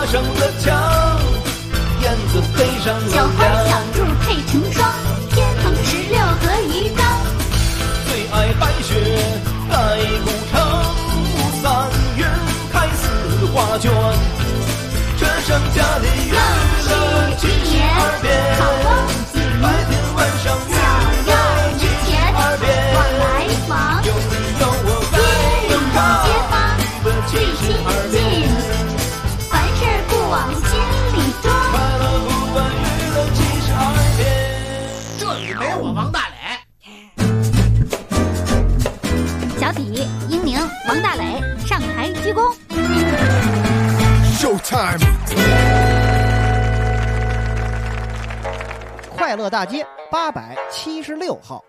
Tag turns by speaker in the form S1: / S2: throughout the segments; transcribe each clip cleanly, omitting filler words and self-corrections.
S1: 上了墙，燕子飞上了
S2: 小花小兔配成双，天蓬16和鱼缸。
S1: 最爱白雪盖古城，3月开4画卷，这剩下的月乐72遍，白天晚上月乐72遍，
S2: 往来往，
S1: 有你有我在
S2: 街坊最亲
S1: 72
S2: 近，
S1: 遍，
S2: 凡事不往心里装。
S1: 快乐不断娱乐72遍。
S3: 这里没我王大磊。
S2: 小体、英宁、王大磊上台鞠躬。
S4: Showtime！
S5: 快乐大街876号，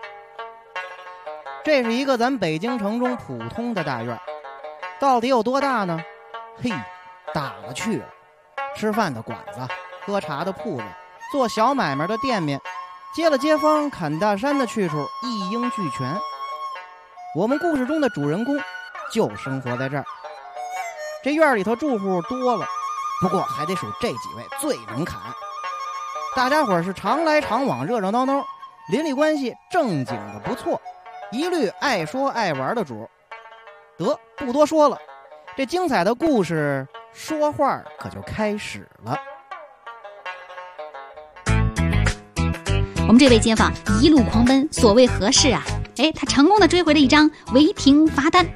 S5: 这是一个咱北京城中普通的大院，到底有多大呢？嘿，大了去了！吃饭的馆子，喝茶的铺子，做小买卖的店面，接了街坊砍大山的去处一应俱全。我们故事中的主人公就生活在这儿。这院里头住户多了，不过还得数这几位最能砍。大家伙是常来常往，热热闹闹，邻里关系正经的不错，一律爱说爱玩的主。得，不多说了，这精彩的故事说话可就开始了。
S2: 我们这位街坊一路狂奔，所谓何事啊？哎，他成功的追回了一张违停罚单。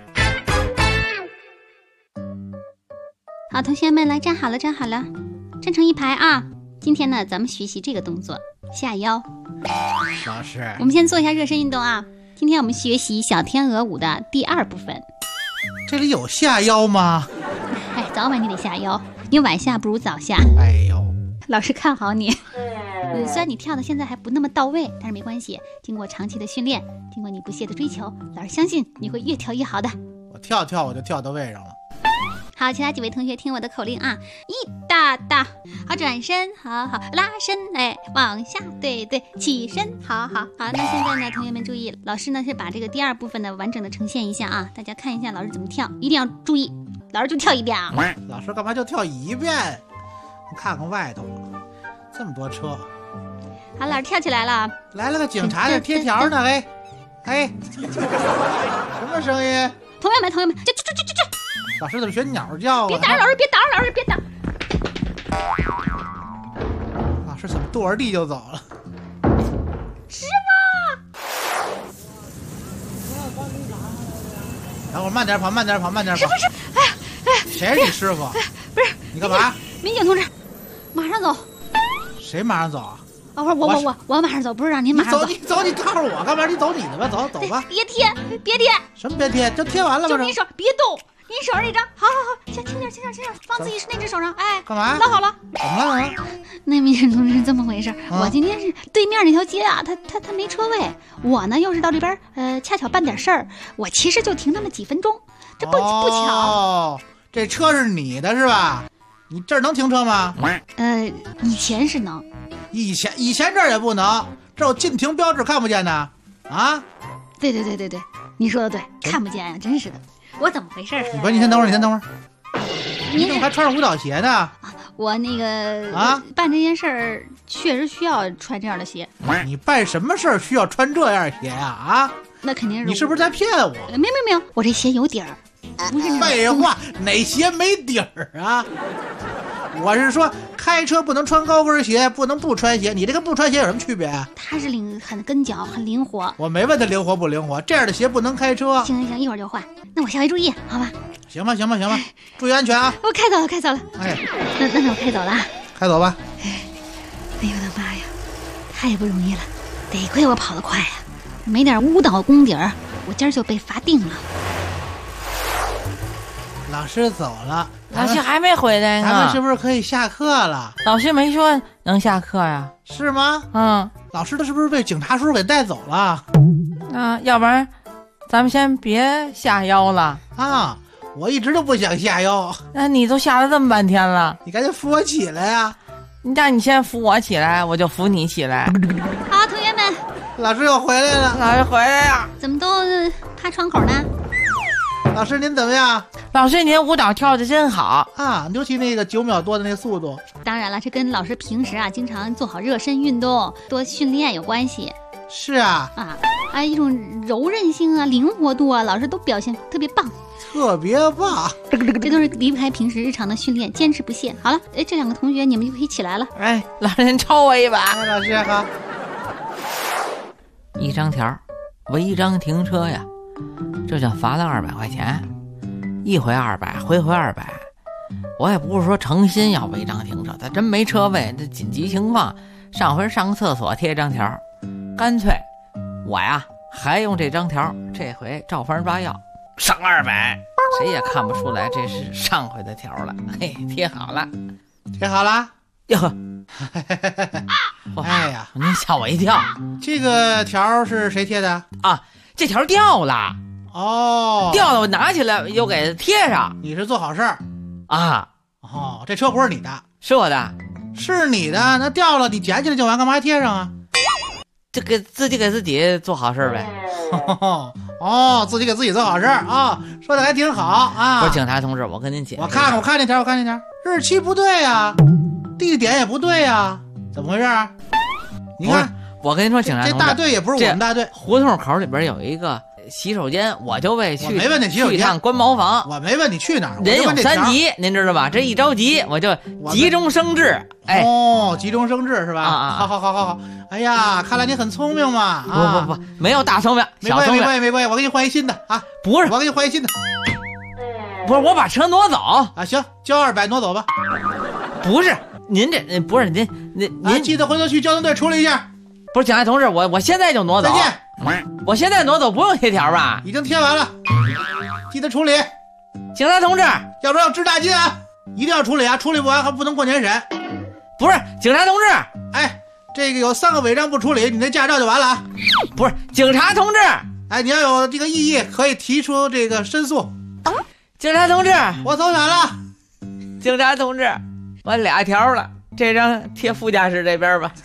S2: 好，同学们来站好了，站好了，站成一排啊！今天呢，咱们学习这个动作，下腰。
S3: 老师，
S2: 我们先做一下热身运动啊。今天我们学习小天鹅舞的第2部分。
S3: 这里有下腰吗？
S2: 哎，早晚你得下腰，你晚下不如早下。
S3: 哎呦，
S2: 老师看好你。虽然你跳的现在还不那么到位，但是没关系，经过长期的训练，经过你不懈的追求，老师相信你会越跳越好的。
S3: 我跳我就跳到位上了。
S2: 好，其他几位同学听我的口令啊，一大大，好，转身，好，拉伸，哎，往下，对，起身，好。那现在呢，同学们注意，老师呢是把这个第2部分呢完整的呈现一下啊，大家看一下老师怎么跳，一定要注意，老师就跳一遍啊。
S3: 老师干嘛就跳一遍？你看看外头，这么多车。
S2: 好，老师跳起来了，
S3: 来了个警察这贴条呢，哎，什么声音？
S2: 同学们，这。
S3: 老师怎么学鸟叫啊？
S2: 别打扰老师，别打扰老师，别打。
S3: 老师怎么跺着地就走了？
S2: 师傅，
S3: 等会儿慢点跑。
S2: 师傅，哎呀，
S3: 谁是你师傅？
S2: 不是，
S3: 你干嘛？
S2: 民警同志，马上走。
S3: 谁马上走啊？
S2: 我马上走，不是让您马上走。
S3: 你走，你告诉我干嘛？你走你的吧，走吧。
S2: 别贴。
S3: 什么别贴？就贴完了吗？
S2: 就您手，别动。您手上那张，好，先轻点，放自己那只手上，哎，
S3: 干嘛？
S2: 捞好了。
S3: 怎么了？
S2: 那民警同志是这么回事，我今天是对面那条街啊，他没车位，我呢又是到这边，恰巧办点事儿，我其实就停那么几分钟，这不巧。
S3: 哦，这车是你的是吧？你这儿能停车吗？
S2: 以前是能，
S3: 以前这儿也不能，这有禁停标志看不见呢。啊？
S2: 对，你说的对，看不见呀，真是的。我怎么回事？
S3: 你先等会儿。你怎么还穿上舞蹈鞋呢？
S2: 我那个办这件事儿确实需要穿这样的鞋。
S3: 你办什么事儿需要穿这样的鞋呀？啊？
S2: 那肯定是。
S3: 你是不是在骗我？
S2: 没有，我这鞋有底儿。不是
S3: 废话，哪鞋没底儿啊？我是说，开车不能穿高跟鞋，不能不穿鞋。你这跟不穿鞋有什么区别？
S2: 它是很跟脚，很灵活。
S3: 我没问他灵活不灵活，这样的鞋不能开车。
S2: 行，一会儿就换。那我下回注意，好吧？
S3: 行吧，注意安全啊！
S2: 我开走了。哎，那我开走了啊。
S3: 开走吧。
S2: 哎呦我的妈呀，太不容易了，得亏我跑得快呀，没点误导功底儿，我今儿就被罚定了。
S3: 老师走了，
S6: 老师还没回来呢。
S3: 咱们是不是可以下课了？
S6: 老师没说能下课呀？
S3: 是吗？老师他是不是被警察叔给带走了？
S6: 要不然咱们先别下腰了
S3: 啊！我一直都不想下腰。
S6: 那你都下了这么半天了，
S3: 你赶紧扶我起来呀！
S6: 那你先扶我起来，我就扶你起来。
S2: 好，同学们，
S3: 老师又回来了。
S6: 老师回来呀？
S2: 怎么都趴窗口呢？
S3: 老师您怎么样
S6: 老师，您舞蹈跳得真好
S3: 啊？尤其那个9秒多的那速度。
S2: 当然了，这跟老师平时啊经常做好热身运动、多训练有关系。
S3: 是啊，
S2: 一种柔韧性啊、灵活度啊，老师都表现特别棒，
S3: 特别棒。
S2: 这都是离不开平时日常的训练，坚持不懈。好了，这2个同学你们就可以起来了。
S6: 哎，老师您抽我一把。
S3: 哎，老师好。
S6: 一张条，违章停车呀，这就罚了200块钱，一回200，回200。我也不是说诚心要违章停车，他真没车位，这紧急情况，上回上个厕所贴张条，干脆我呀还用这张条，这回照方抓药，上200，谁也看不出来这是上回的条了。嘿，贴好了，
S3: 贴好了。
S6: 哟，
S3: 哎呀，
S6: 您吓我一跳。
S3: 这个条是谁贴的
S6: 啊？这条掉了。
S3: 哦，
S6: 掉了，我拿起来又给贴上。
S3: 你是做好事儿
S6: 啊？
S3: 哦，这车不是你的，
S6: 是我的，
S3: 是你的。那掉了你捡起来就完，干嘛贴上啊？
S6: 这给自己做好事呗。
S3: 哦，自己给自己做好事啊，说的还挺好啊。
S6: 不是警察同志，我跟您解释，
S3: 我看那条，日期不对呀，地点也不对呀，怎么回事啊？你看，
S6: 我跟您说，警察同志，
S3: 这大队也不是我们大队。
S6: 胡同口里边有一个洗手间，我就为去，
S3: 没问你去
S6: 一趟关茅房。
S3: 我没问你去哪儿，
S6: 人有3急，您知道吧？这一着急，我就急中生智。哎，
S3: 哦，急中生智是吧？好。哎呀，看来你很聪明嘛。
S6: 不，没有大聪明，小聪明。
S3: 没关系，我给你换一新的啊。
S6: 不是，
S3: 我给你换一新的。
S6: 不是，我把车挪走
S3: 啊。行，交200挪走吧。
S6: 不是，您这不是您
S3: 记得回头去交通队处理一下。
S6: 不是，警察同志，我现在就挪走。
S3: 再见。
S6: 我现在挪走不用贴条吧？
S3: 已经贴完了，记得处理。
S6: 警察同志，
S3: 要不要支大金啊？一定要处理啊！处理不完还不能过年审。
S6: 不是，警察同志，
S3: 哎，这个有3个违章不处理，你那驾照就完了啊！
S6: 不是，警察同志，
S3: 哎，你要有这个异议，可以提出这个申诉。
S6: 警察同志，
S3: 我走远了。
S6: 警察同志，我2条了，这张贴副驾驶这边吧。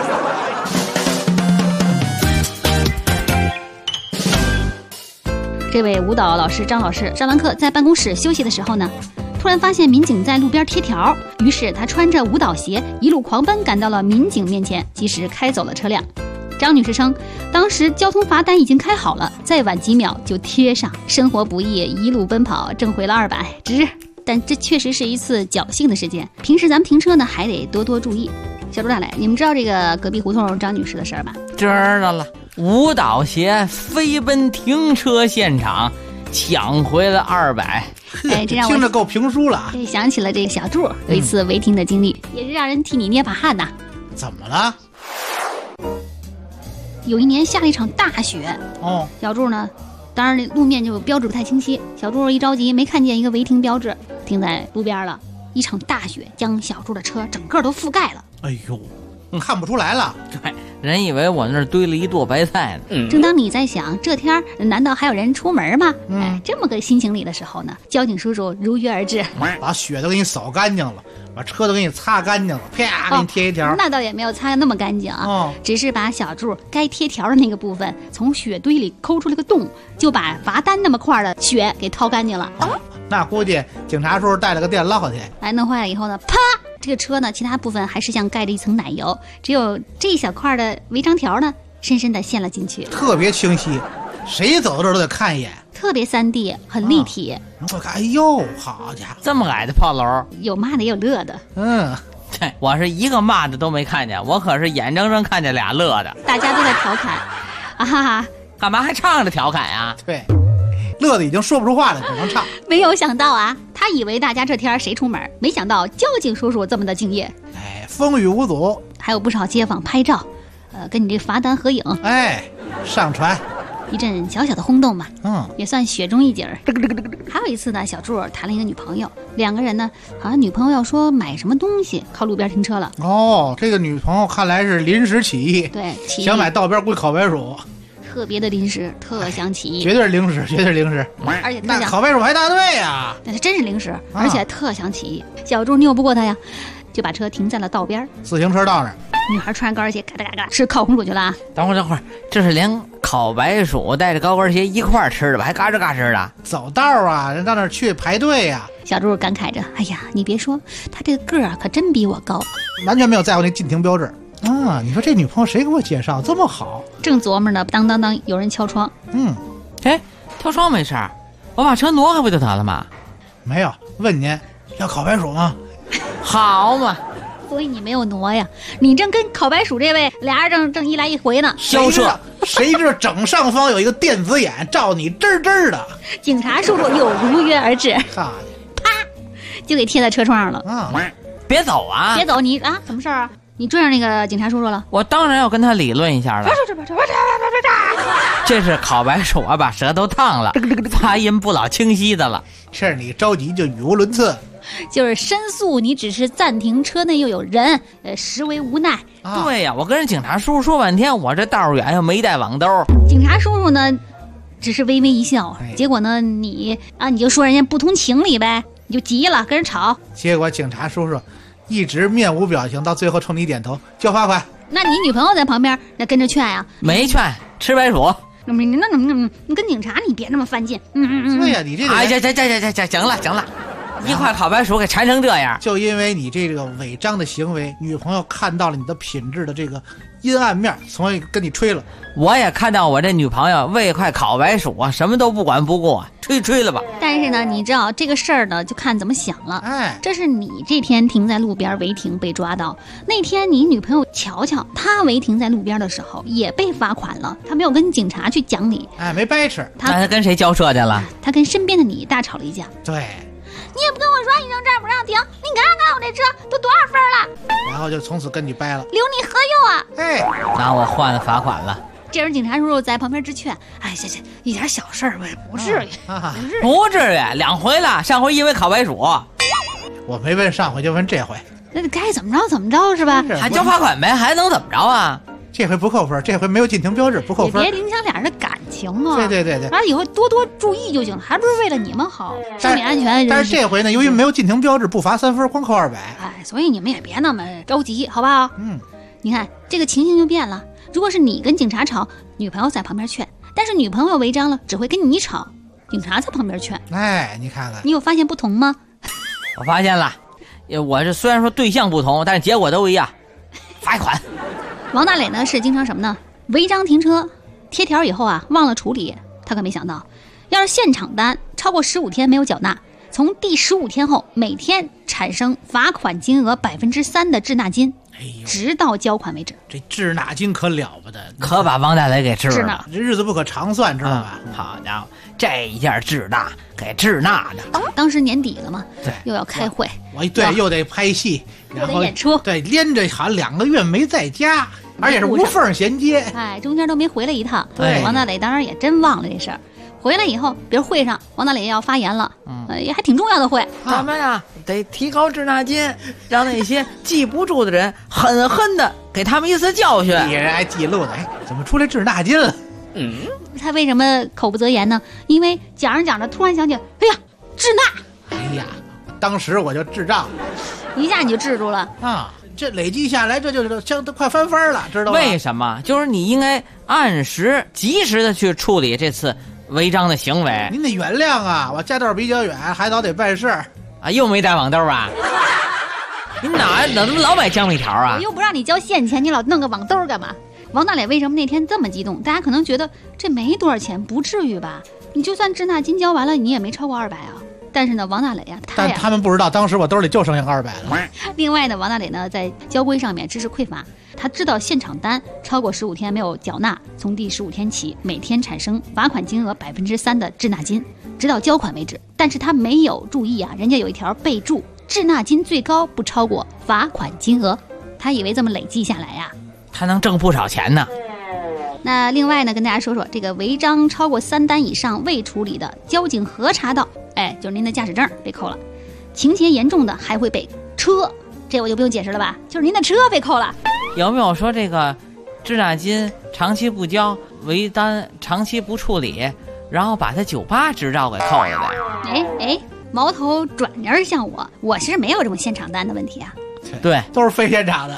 S2: 这位舞蹈老师张老师上完课在办公室休息的时候呢，突然发现民警在路边贴条，于是他穿着舞蹈鞋一路狂奔赶到了民警面前，及时开走了车辆。张女士称，当时交通罚单已经开好了，再晚几秒就贴上，生活不易，一路奔跑挣回了200，值。但这确实是一次侥幸的事件，平时咱们停车呢还得多注意。小朱大磊，你们知道这个隔壁胡同张女士的事儿吧？
S6: 知道了，舞蹈鞋飞奔停车现场，抢回了200。
S2: 哎，这让我
S3: 听着够评书了啊！
S2: 这想起了这个小柱有一次违停的经历，也是让人替你捏把汗呐。
S3: 怎么了？
S2: 有一年下了一场大雪，小柱呢，当然路面就标志不太清晰，小柱一着急没看见一个违停标志，停在路边了。一场大雪将小柱的车整个都覆盖了。
S3: 哎呦，看不出来了。
S6: 对，人以为我那儿堆了一垛白菜呢。
S2: 正当你在想这天难道还有人出门吗？哎，这么个心情里的时候呢，交警叔叔如约而至，
S3: 把雪都给你扫干净了，把车都给你擦干净了，啪，给你贴一条。
S2: 那倒也没有擦那么干净啊，只是把小柱该贴条的那个部分从雪堆里抠出了个洞，就把罚单那么块的雪给掏干净了。
S3: 那估计警察叔叔带了个电烙铁，
S2: 哎，弄坏了以后呢，啪，这个车呢，其他部分还是像盖着一层奶油，只有这一小块的违章条呢，深深的陷了进去，
S3: 特别清晰，谁走到这儿都得看一眼，
S2: 特别3D，很立体。
S3: 然后看，哎呦，好家伙，
S6: 这么矮的炮楼，
S2: 有骂的也有乐的。
S6: 对，我是一个骂的都没看见，我可是眼睁睁看见俩乐的，
S2: 大家都在调侃，啊哈哈，
S6: 干嘛还唱着调侃呀？
S3: 对。乐的已经说不出话来，只能唱。
S2: 没有想到啊，他以为大家这天谁出门，没想到交警叔叔这么的敬业，
S3: 哎，风雨无阻，
S2: 还有不少街坊拍照，跟你这罚单合影，
S3: 哎，上传，
S2: 一阵小小的轰动嘛，也算雪中一景。还有一次呢，小柱谈了一个女朋友，2个人呢，好像女朋友要说买什么东西，靠路边停车了。
S3: 哦，这个女朋友看来是临时起意，
S2: 对，起意
S3: 想买道边贵烤白薯。
S2: 特别的临时，特想起意，
S3: 绝对是临时，绝对是临时，
S2: 而且
S3: 那烤白薯排大队呀，
S2: 那是真是临时，而且特想起意。小柱拗不过他呀，就把车停在了道边，
S3: 自行车道那儿，
S2: 女孩穿高跟鞋，嘎哒嘎哒吃烤红薯去了啊！
S6: 等会儿，这是连烤白薯带着高跟鞋一块儿吃的吧？还嘎吱嘎吱的。
S3: 走道啊，人到那儿去排队呀、
S2: 小猪感慨着：“哎呀，你别说，他这个个儿啊，可真比我高。
S3: 完全没有在乎那禁停标志啊！你说这女朋友谁给我介绍这么好？”
S2: 正琢磨呢，当当当，有人敲窗。
S6: 哎，跳窗没事儿，我把车挪开不就得了吗？
S3: 没有，问您要烤白薯吗？
S6: 好嘛，
S2: 所以你没有挪呀，你正跟烤白薯这位俩人正一来一回呢。
S6: 销售，
S3: 谁知道正上方有一个电子眼照你吱吱的，
S2: 警察叔叔又如约而至，
S3: 哈
S2: 就给贴在车窗上了。
S3: 啊！
S6: 别走啊！
S2: 别走，你啊，什么事儿啊？你追上那个警察叔叔了？
S6: 我当然要跟他理论一下了。这是烤白薯啊，把舌头烫了，发音不老清晰的了。
S3: 是你着急就语无伦次
S2: 就是申诉你只是暂停，车内又有人，实为无奈。
S3: 啊！
S6: 对呀，我跟人警察叔叔说半天，我这道远又没带网兜。
S2: 警察叔叔呢，只是微微一笑。
S3: 哎
S2: 结果呢，你就说人家不通情理呗，你就急了，跟人吵。
S3: 结果警察叔叔一直面无表情，到最后冲你点头，交罚款。
S2: 那你女朋友在旁边，那跟着劝呀、
S6: 没劝，吃白薯。
S2: 你跟警察你别那么犯贱。
S3: 对呀、你这个
S6: 哎
S3: 人
S6: 呀，行了，一块烤白薯给馋成这样。
S3: 就因为你这个违章的行为，女朋友看到了你的品质的这个阴暗面，所以跟你吹了。
S6: 我也看到我这女朋友为块烤白薯啊，什么都不管不顾，吹了吧。
S2: 但是呢，你知道这个事儿呢，就看怎么想了。
S3: 哎，
S2: 这是你这天停在路边违停被抓到，那天你女朋友乔乔，她违停在路边的时候也被罚款了，她没有跟警察去讲理，
S3: 哎，没掰扯。
S6: 那他跟谁交涉去了？
S2: 她跟身边的你大吵了一架。
S3: 对，
S2: 你也不跟我说，你扔这儿不让停，你看看我这车都多少分了，
S3: 然后就从此跟你掰了。
S2: 留你何用啊？
S3: 哎，
S6: 拿我换了罚款了。
S2: 这时警察叔叔在旁边直劝：“哎，行，一点小事儿，不至于，
S3: 啊，
S6: 不至于，2回了，上回因为烤白薯，
S3: 我没问上回就问这回，
S2: 那该怎么着怎么着是吧？
S3: 是
S6: 还交罚款呗，还能怎么着啊？
S3: 这回不扣分，这回没有禁停标志，不扣分
S2: 也别。影响俩人的感情啊。
S3: 对，
S2: 完了以后多多注意就行了，还不是为了你们好，生命安全。
S3: 但是这回呢，由于没有禁停标志，不罚3分，光扣200。
S2: 哎，所以你们也别那么着急，好不好？
S3: 嗯，
S2: 你看这个情形就变了。如果是你跟警察吵，女朋友在旁边劝，但是女朋友违章了，只会跟你吵，警察在旁边劝。
S3: 哎，你看看，
S2: 你有发现不同吗？
S6: 我发现了，我这虽然说对象不同，但是结果都一样，罚一款。
S2: 王大磊呢是经常什么呢？违章停车贴条以后啊，忘了处理。他可没想到，要是现场单超过15天没有缴纳，从第15天后每天产生罚款金额3%的滞纳金，
S3: 哎呦，
S2: 直到交款为止。
S3: 这滞纳金可了不得，
S6: 可把王大雷给治
S2: 是
S6: 了
S2: 呢。
S3: 这日子不可长算，知道吧？
S6: 好家伙，这一下治大给治那的。
S2: 当时年底了嘛，
S3: 对
S2: 又要开会，
S3: 我对又得拍戏，然后
S2: 又得演出
S3: 对，连着好像2个月没在家，而且是无缝衔接。
S2: 哎，中间都没回来一趟。
S3: 对
S2: 王大磊当然也真忘了这事儿。回来以后，比如会上，王大磊要发言了，也还挺重要的会。
S6: 咱们呀得提高滞纳金，让那些记不住的人狠狠的给他们一次教训。
S3: 你人还记录呢，哎，怎么出来滞纳金了？
S2: 他为什么口不择言呢？因为讲着讲着，突然想起，哎呀，滞纳，
S3: 哎呀，当时我就智障
S2: 一下你就制住了。
S3: 啊！这累计下来，这就相都快翻番了，知道吗？
S6: 为什么？就是你应该按时、及时的去处理这次违章的行为
S3: 您得原谅啊，我家道比较远，还早得办事儿。
S6: 啊！又没带网兜啊？你哪怎么老买江米条啊
S2: 我？又不让你交现钱，你老弄个网兜干嘛？王大磊为什么那天这么激动？大家可能觉得这没多少钱，不至于吧？你就算滞纳金交完了，你也没超过200啊。但是呢，王大磊啊，
S3: 但他们不知道，当时我兜里就剩下200了。
S2: 另外呢，王大磊呢在交规上面知识匮乏，他知道现场单超过15天没有缴纳，从第15天起每天产生罚款金额3%的滞纳金，直到交款为止。但是他没有注意啊，人家有一条备注，滞纳金最高不超过罚款金额，他以为这么累计下来呀、
S6: 他能挣不少钱呢。
S2: 那另外呢，跟大家说说这个违章超过3单以上未处理的，交警核查到，哎，就是您的驾驶证被扣了，情节严重的还会被车，这我就不用解释了吧，就是您的车被扣了。
S6: 有没有说这个滞纳金长期不交，违单长期不处理，然后把他98执照给扣了的？
S2: 哎，矛头转而向我是没有这种现场单的问题啊。
S6: 对，
S3: 都是非现场的。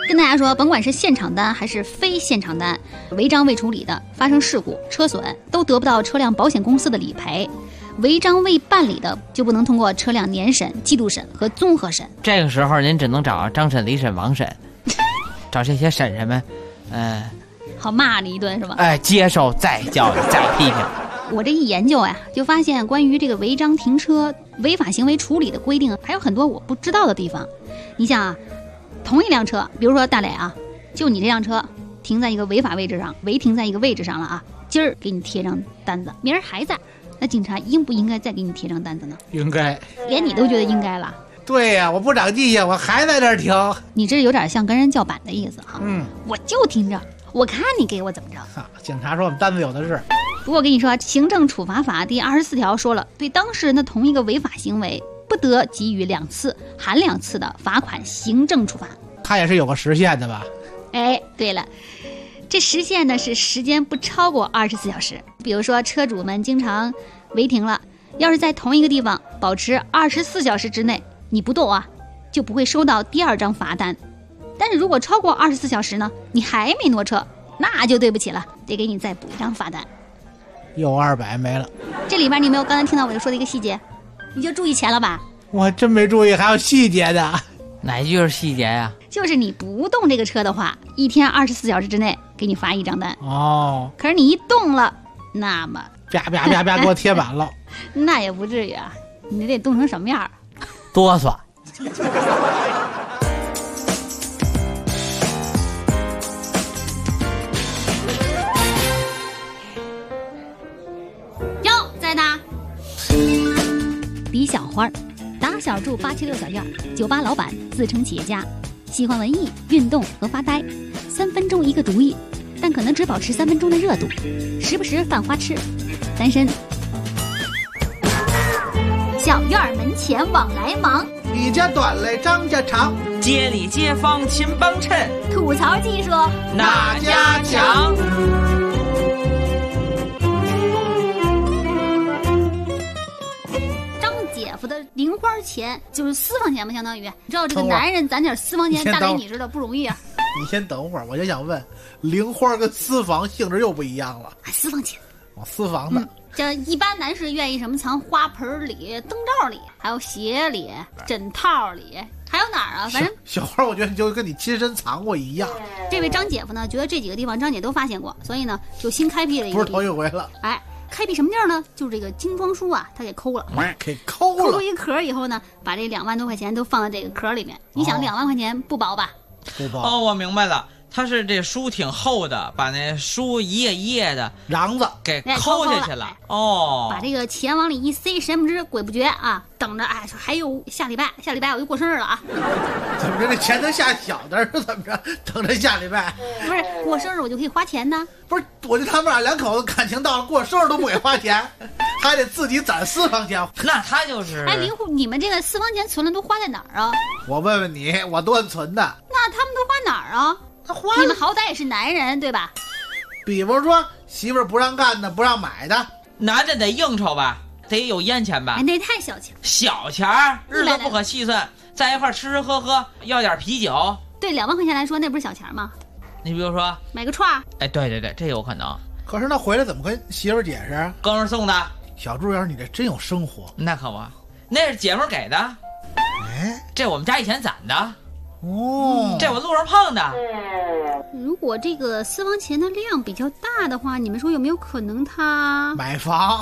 S2: 跟大家说，甭管是现场单还是非现场单，违章未处理的，发生事故、车损都得不到车辆保险公司的理赔。违章未办理的，就不能通过车辆年审、季度审和综合审。
S6: 这个时候您只能找张审、李审、王审，找这些审审们，
S2: 好骂你一顿是吧？
S6: 接受再教育再批评。
S2: 我这一研究呀，就发现关于这个违章停车、违法行为处理的规定还有很多我不知道的地方。你想啊，同一辆车，比如说大磊啊，就你这辆车停在一个违法位置上，违停在一个位置上了啊，今儿给你贴张单子，明儿还在，那警察应不应该再给你贴张单子呢？
S3: 应该。
S2: 连你都觉得应该了？
S3: 对呀，我不长记性，我还在这儿停。
S2: 你这有点像跟人叫板的意思哈。我就停着，我看你给我怎么着。
S3: 警察说我们单子有的是。
S2: 不过我跟你说，《行政处罚法》第24条说了，对当事人的同一个违法行为，不得给予2次含2次的罚款行政处罚。
S3: 他也是有个时限的吧？
S2: 哎，对了，这时限呢是时间不超过24小时。比如说车主们经常违停了，要是在同一个地方保持24小时之内你不动啊，就不会收到第2张罚单。但是如果超过24小时呢，你还没挪车，那就对不起了，得给你再补1张罚单。
S3: 又200没了。
S2: 这里边你有没有刚才听到我说的一个细节？你就注意钱了吧？
S3: 我真没注意，还有细节的。
S6: 哪句是细节呀？
S2: 就是你不动这个车的话，1天24小时之内给你罚1张单。
S3: 哦。
S2: 可是你一动了，那么
S3: 啪啪啪啪给我贴满了。
S2: 那也不至于啊，你得动成什么样？
S6: 哆嗦。
S2: 李小花，打小住876小院，酒吧老板，自称企业家，喜欢文艺、运动和发呆，3分钟一个主意，但可能只保持3分钟的热度，时不时犯花痴，单身。小院门前往来忙，
S3: 李家短嘞张家长，
S6: 街里街坊亲帮衬，
S2: 吐槽技术
S6: 哪家强？
S2: 的零花钱就是私房钱嘛，相当于你知道这个男人攒点私房钱大概你知道不容易啊。
S3: 你先等会儿，我就想问，零花跟私房性质又不一样了。
S2: 私房钱，
S3: 私房的。
S2: 这一般男士愿意什么藏花盆里、灯罩里，还有鞋里、枕套里，还有哪儿啊？反正
S3: 小花，我觉得就跟你亲身藏过一样。
S2: 这位张姐夫呢，觉得这几个地方张姐都发现过，所以呢就新开辟了一个，
S3: 不是头一回了。
S2: 哎。开辟什么地儿呢？就是这个精装书啊，他给抠了，
S3: 给抠了，
S2: 抠出一壳以后呢，把这2万多块钱都放在这个壳里面。你想2万块钱不薄吧？
S3: 不薄。
S6: 哦，我明白了，他是这书挺厚的，把那书一页一页的
S3: 瓤子
S6: 给抠下去了。哦，
S2: 把这个钱往里一塞，神不知鬼不觉啊，等着哎，还有下礼拜我就过生日了啊！
S3: 怎么着？这钱能下小的是怎么着？等着下礼拜？
S2: 不是过生日我就可以花钱呢？
S3: 不是，我觉得他们俩2口子感情到了过生日都不给花钱，还得自己攒私房钱。
S6: 那他就是
S2: 哎，林虎，你们这个私房钱存了都花在哪儿啊？
S3: 我问问你，我都按存的。
S2: 那他们都花哪儿啊？
S3: 他花，
S2: 你们好歹也是男人对吧？
S3: 比方说媳妇儿不让干的，不让买的，
S6: 男的得应酬吧，得有烟钱吧？
S2: 哎，那太小钱，
S6: 小钱儿，日子不可细算，在一块吃吃喝喝，要点啤酒。
S2: 对2万块钱来说，那不是小钱吗？
S6: 你比如说
S2: 买个串儿，
S6: 哎，对，这有可能。
S3: 可是那回来怎么跟媳妇儿解释？
S6: 哥们儿送的。
S3: 小猪要是你这真有生活，
S6: 那可不，那是姐们儿给的。
S3: 哎，
S6: 这我们家以前攒的。
S3: 哦，
S6: 这我路上碰的。
S2: 如果这个私房钱的量比较大的话，你们说有没有可能他
S3: 买房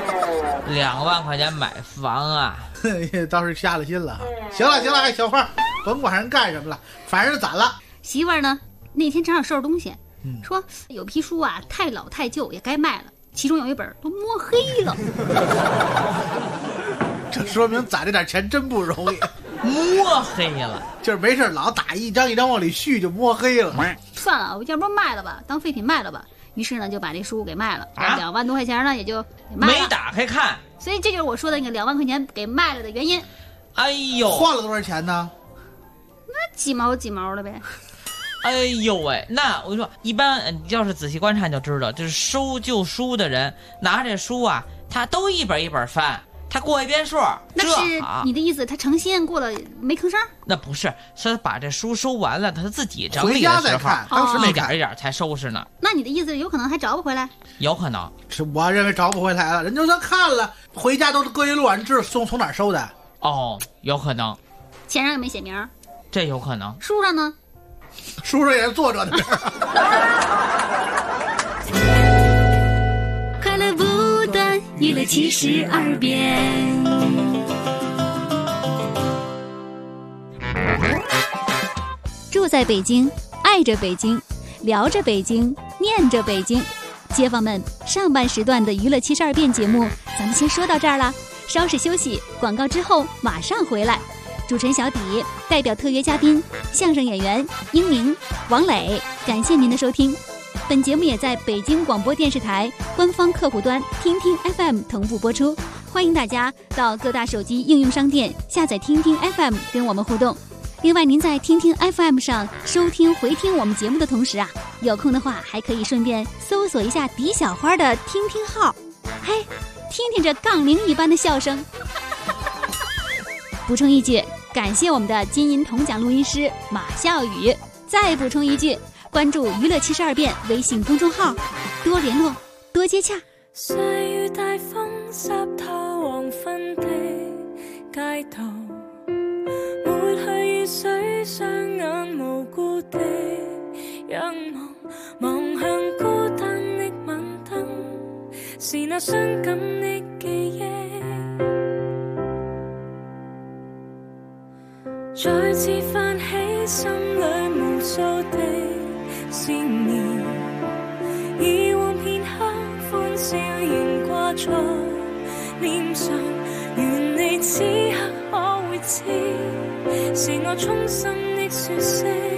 S6: ？2万块钱买房啊，
S3: 倒是下了心了。行了，哎，小花，甭管人干什么了，反正攒了。
S2: 媳妇儿呢，那天正好收拾东西，说有批书啊，太老太旧，也该卖了。其中有一本都摸黑了。
S3: 这说明攒这点钱真不容易。
S6: 摸黑了，
S3: 就是没事老打一张一张往里续，就摸黑了。
S2: 算了，我要不卖了吧，当废品卖了吧。于是呢，就把这书给卖了，2万多块钱呢，也就给卖了。
S6: 没打开看，
S2: 所以这就是我说的那个2万块钱给卖了的原因。
S6: 哎呦，
S3: 花了多少钱呢？
S2: 那几毛的呗。
S6: 哎呦喂，那我跟你说，一般你要是仔细观察你就知道，就是收旧书的人拿这书啊，他都一本一本翻。 他过一遍数，
S2: 那是
S6: 好
S2: 你的意思，他诚心过了没吭声？
S6: 那不是，是他把这书收完了，他自己整理
S3: 回家
S6: 的时候，
S3: 再看，当时没
S6: 一点
S3: 看。
S6: 一点才收拾呢，
S2: 那你的意思有可能还找不回来？
S6: 有可能。
S3: 是我认为找不回来了，人就算看了，回家都搁一摞，你知道从哪儿收的？
S6: 哦，有可能，
S2: 钱上也没写名儿，
S6: 这有可能。
S2: 书上呢？
S3: 书上也是作者的名儿。
S2: 快乐不断，娱乐72变。住在北京，爱着北京，聊着北京，念着北京。街坊们，上半时段的娱乐72变节目，咱们先说到这儿了。稍事休息，广告之后马上回来。主持人小底代表特约嘉宾相声演员英明、王磊，感谢您的收听。本节目也在北京广播电视台官方客户端听听 FM 同步播出，欢迎大家到各大手机应用商店下载听听 FM 跟我们互动。另外，您在听听 FM 上收听回听我们节目的同时啊，有空的话还可以顺便搜索一下狄小花的听听号，嘿，听听这杠铃一般的笑声。补充一句，感谢我们的金银铜奖录音师马笑宇。再补充一句，关注娱乐72变微信公众號，多聯絡，多接洽。
S4: 細雨大風濕透黃昏的街道，抹去雨水，雙眼無辜的仰望，望向孤單的晚燈，是那傷感的記憶，再次泛起心裏無數的思念，以往片刻歡笑仍掛在臉上，願你此刻可會知，是我衷心的說聲。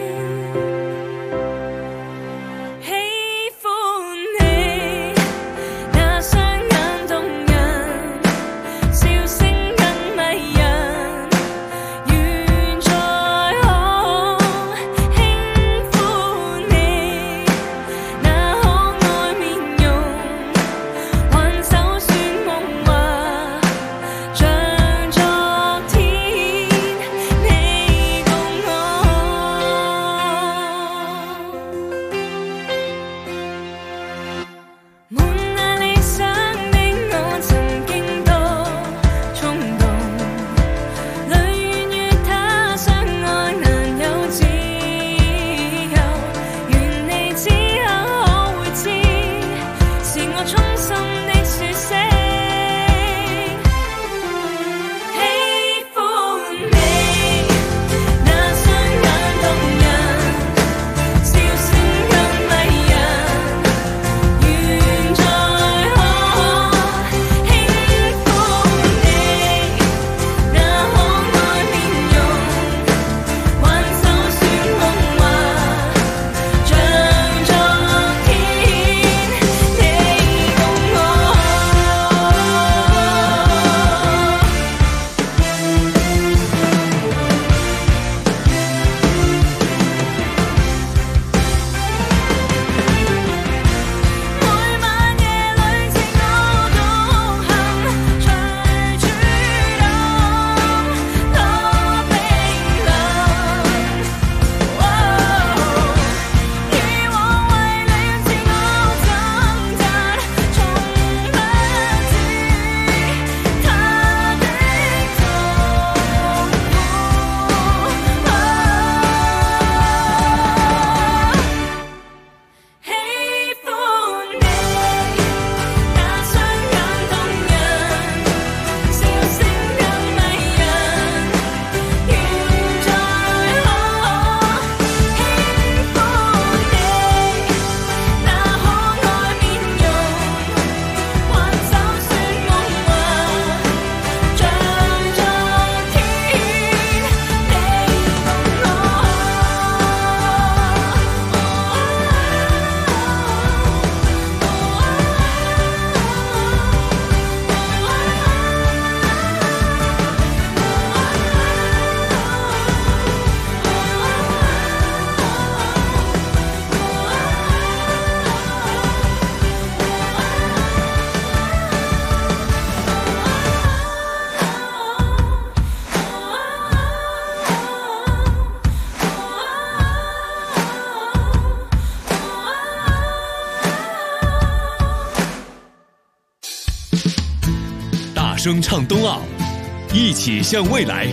S7: 声唱冬奥，一起向未来。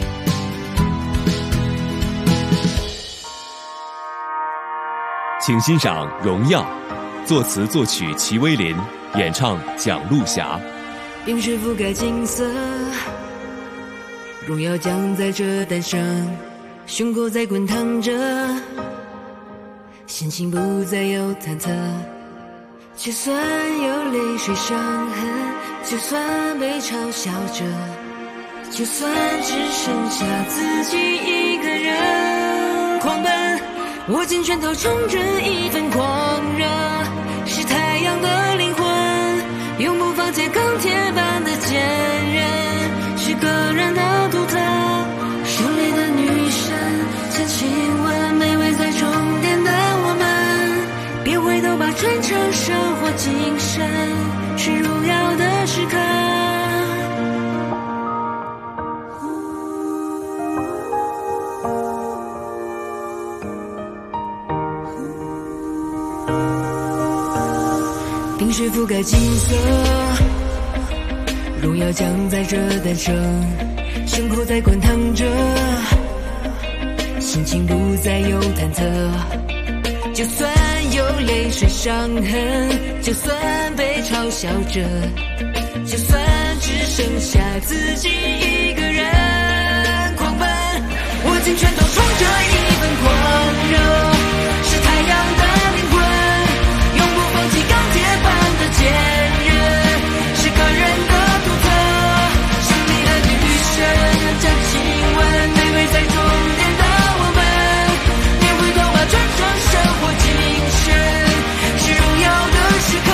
S7: 请欣赏《荣耀》，作词作曲齐威林，演唱蒋璐霞。
S8: 冰水覆盖金色，荣耀将在这诞生，胸口在滚烫着，心情不再有忐忑。就算有泪水伤痕，就算被嘲笑着，就算只剩下自己一个人狂奔，握紧拳头冲着一份狂热，是太阳的灵魂，永不放弃钢铁般的坚韧，是个人的独特，胜利的女神将亲吻卑微在终点的我们，别回头吧，传承生活精神，是荣耀的时刻。冰水覆盖金色，荣耀将在这诞生，胸口在滚烫着，心情不再有忐忑。就算有泪水伤痕，就算被嘲笑着，就算只剩下自己一个人狂奔，握紧拳头冲着一份狂热，是太阳的灵魂，永不放弃钢铁般的坚韧，是个人的独特，胜利的女神将亲吻卑微在终点的我们，别回头吧，传承生活精神，是荣耀的时刻。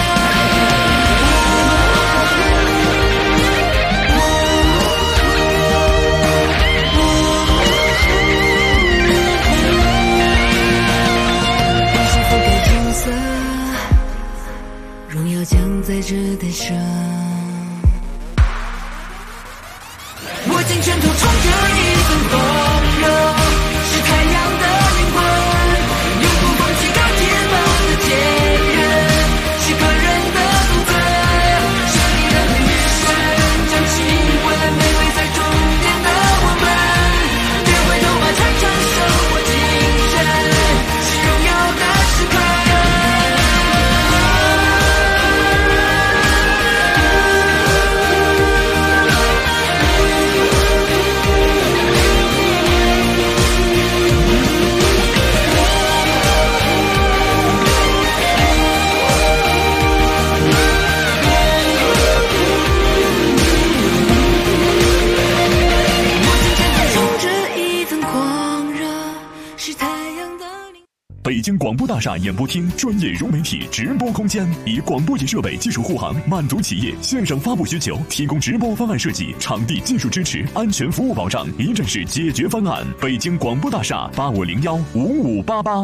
S8: 荣耀将在这诞生，握紧拳头冲着一份狂热，是太阳的灵魂，永不放弃钢铁般的坚韧，是个人的独特，胜利的女神将亲吻卑微在终点的我们，别回头吧，传承生活精神，是荣耀的时刻。
S9: 北京广播大厦演播厅专业融媒体直播空间，以广播级设备技术护航，满足企业线上发布需求，提供直播方案设计、场地技术支持、安全服务保障，一站式解决方案。北京广播大厦85015588。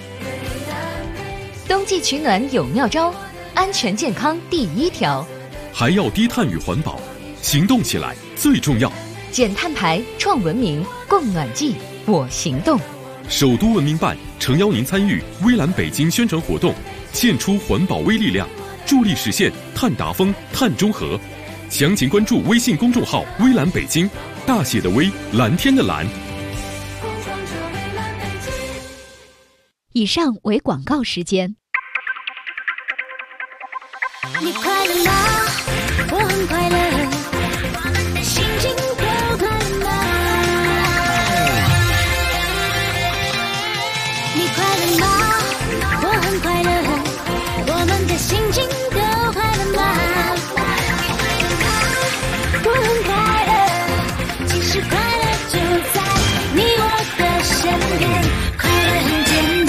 S10: 冬季取暖有妙招，安全健康第一条，
S7: 还要低碳与环保，行动起来最重要。
S10: 减碳排，创文明，供暖季，我行动。
S7: 首都文明办诚邀您参与微蓝北京宣传活动，献出环保微力量，助力实现碳达峰、碳中和。详情关注微信公众号微蓝北京，大写的微，蓝天的蓝。
S10: 以上为广告时间。
S4: 你快乐吗？我很快乐，心情都快乐吗？你快乐吗？我很快乐，我们的心情都快乐吗？我很快乐，其实快乐就在你我的身边，快乐很简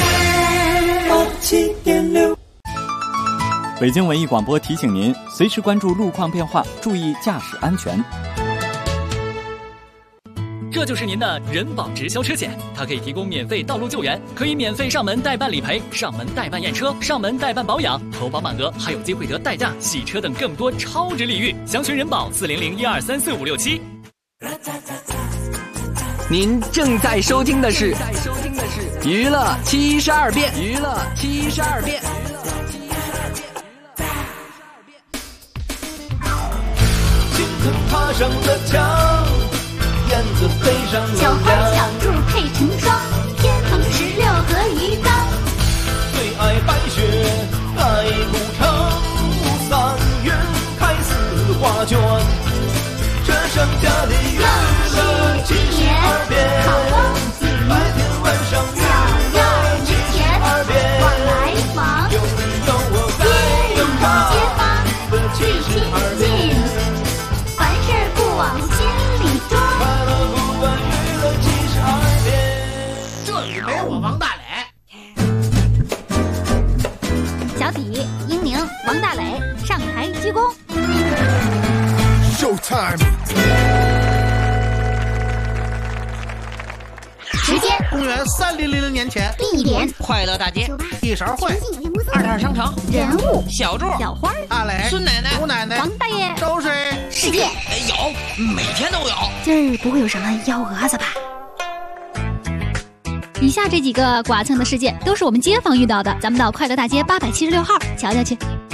S4: 单。
S11: 北京文艺广播提醒您，随时关注路况变化，注意驾驶安全。
S12: 这就是您的人保直销车险，它可以提供免费道路救援，可以免费上门代办理赔、上门代办验车、上门代办保养，投保满额还有机会得代驾、洗车等更多超值礼遇。详询人保40012345567。
S13: 您正在收听的是娱乐72变，娱乐72变。
S1: 金上的墙，燕子飞上了
S2: 小花
S1: 梁。
S2: 小兔配成双，天蓬16和鱼缸。
S1: 最爱白雪盖古城，3月开4画卷。这剩下的月亮72变，白天晚上月亮72变。
S2: 我来访，
S1: 有你有我在
S2: 街里街坊
S1: 的
S2: 最亲近，凡事不往心里装。
S1: 快乐不问娱乐72变。
S3: 这里没我王大磊。
S2: 小体、英宁、王大磊上台鞠躬。
S3: Showtime。
S2: 时间
S3: 公元3000年前，
S2: 地点
S6: 快乐大街，
S3: 一勺烩，
S6: 二点商场，
S2: 人物
S6: 小柱，
S2: 小花
S3: 阿磊，
S6: 孙奶奶，
S3: 吴奶奶，
S2: 王大爷
S3: 都是
S2: 世界。
S6: 有，每天都有。
S2: 今儿不会有什么幺蛾子吧？以下这几个剐蹭的事件都是我们街坊遇到的，咱们到快乐大街876号瞧瞧去。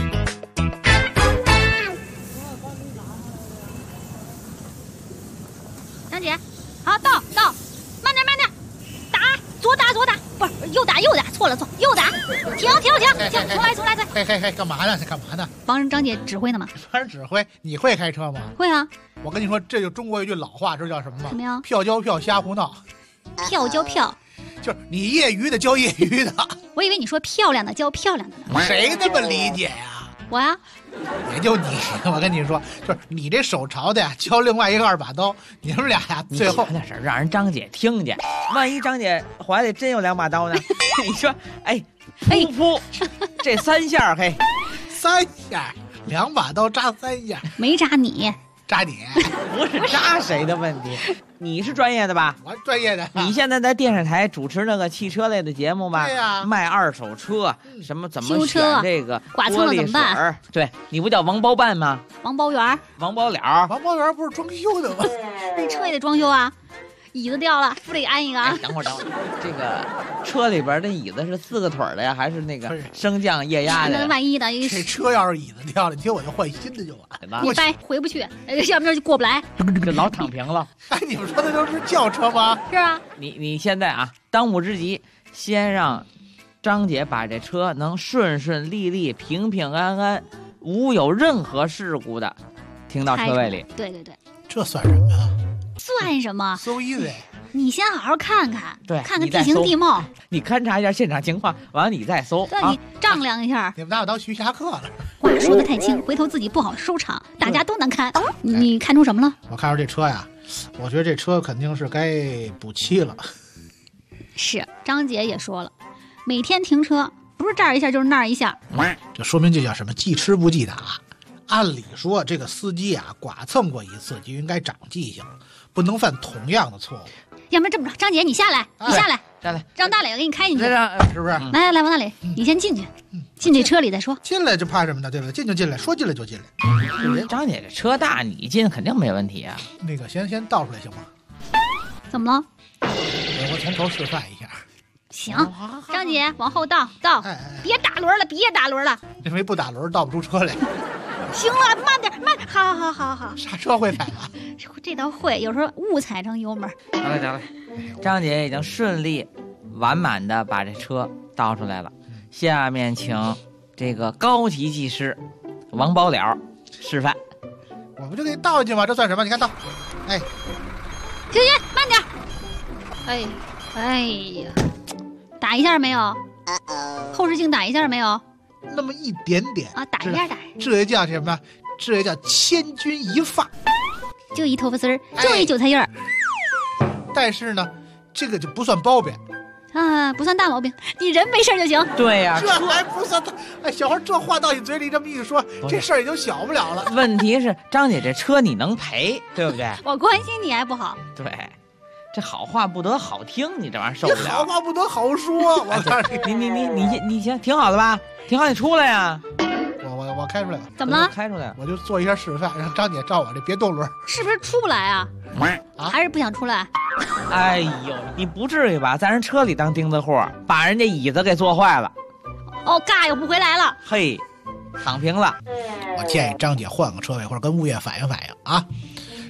S2: 张姐，好，到，慢点，打，左打，不是右打，错了，右打，停，重来。
S3: 嘿，干嘛呢？
S2: 帮张姐指挥呢吗？
S3: 帮人指挥，你会开车吗？
S2: 会啊。
S3: 我跟你说，这就中国一句老话，知道叫什么吗？
S2: 什么呀？
S3: 票交票，瞎胡闹。
S2: 票交票，
S3: 就是你业余的交业余的。
S2: 我以为你说漂亮的交漂亮的呢。
S3: 谁那么理解呀？
S2: 我呀，
S3: 也就你。我跟你说，就是你这手潮的呀，交另外一个2把刀，你们俩呀，最后
S6: 那事儿让人张姐听见，万一张姐怀里真有2把刀呢？你说，噗，这3下嘿
S3: ，3下，2把刀扎3下，
S2: 没扎你。
S3: 扎你
S6: 不是扎谁的问题，你是专业的吧？
S3: 我专业的。
S6: 你现在在电视台主持那个汽车类的节目吗？
S3: 对呀，
S6: 卖2手车，什么怎么
S2: 修车
S6: 这个
S2: 剐蹭了怎么办？
S6: 对，你不叫王包办吗？
S2: 王包圆，
S6: 王包了，
S3: 王包圆不是装修的吗？
S2: 那车也得装修啊。椅子掉了，不得安一个啊？
S6: 等会儿，这个车里边的椅子是4个腿的呀，还是那个升降液压的？
S2: 那万一的，
S3: 这车要是椅子掉了，你听我就换新的就完了。
S2: 你掰回不去，要不然就过不来，
S6: 就老躺平了。
S3: 你们说的都是轿车吗？
S2: 是啊。
S6: 你现在啊，当务之急，先让张姐把这车能顺顺利利、平平安安、无有任何事故的停到车位里。
S2: 对，
S3: 这算什么呀？
S2: 算什么
S3: ？So easy。
S2: 你先好好看看，
S6: 对，
S2: 看看地形地貌，
S6: 你勘察一下现场情况，完了你再搜。
S2: 对，你丈量一下。
S3: 你们拿我当徐霞客了？
S2: 话说的太轻，回头自己不好收场，大家都难堪。你看出什么了？
S3: 我看出这车呀，我觉得这车肯定是该补漆了。
S2: 是，张姐也说了，每天停车不是这儿一下就是那儿一下。
S3: 这说明这叫什么？记吃不记打。按理说，这个司机啊，剐蹭过一次就应该长记性了，不能犯同样的错误。
S2: 要不然这么着，张姐你下来，
S6: 下
S2: 来，让大磊给你开进去，
S3: 是不是？
S2: 来，王大磊，你先进去，进这车里再说。
S3: 进来就怕什么呢？对不对？进就进来，说进来就进来。
S6: 张姐这车大，你进肯定没问题啊。
S3: 那个先倒出来行吗？
S2: 怎么了？
S3: 我从头示范一下。
S2: 行，张姐往后倒，别打轮了，
S3: 因为不打轮倒不出车来。
S2: 行了，慢点，好。
S3: 刹车会踩吧？
S2: 这倒会，有时候误踩成油门。
S6: 得了，张姐已经顺利、完满的把这车倒出来了。下面请这个高级技师王包了示范。
S3: 我不就给你倒进去吗？这算什么？你看倒，
S2: 停，慢点。哎呀，打一下没有？后视镜打一下没有？
S3: 那么一点点
S2: 啊，打一下。
S3: 这也叫什么？这也叫千钧一发，
S2: 就一头发丝儿，就一韭菜叶儿。
S3: 但是呢，这个就不算包贬
S2: 啊，不算大毛病，你人没事就行。
S6: 对呀，
S3: 这还不算大。小花，这话到你嘴里这么一说，这事儿也就小不了了。
S6: 问题是，张姐这车你能赔，对不对？
S2: 我关心你还不好。
S6: 对。这好话不得好听，你这玩意儿受不了。
S3: 好话不得好说，我告诉
S6: 你行，挺好的吧？挺好，你出来呀！
S3: 我开出来了。
S2: 怎么了？
S6: 开出来了，
S3: 我就做一下示范，让张姐照我这别动轮。
S2: 是不是出不来啊？还是不想出来？
S6: 哎呦，你不至于吧？在人车里当钉子户，把人家椅子给坐坏了。
S2: 哦，尬又不回来了。
S6: 嘿，躺平了。
S3: 我建议张姐换个车位，或者跟物业反映啊。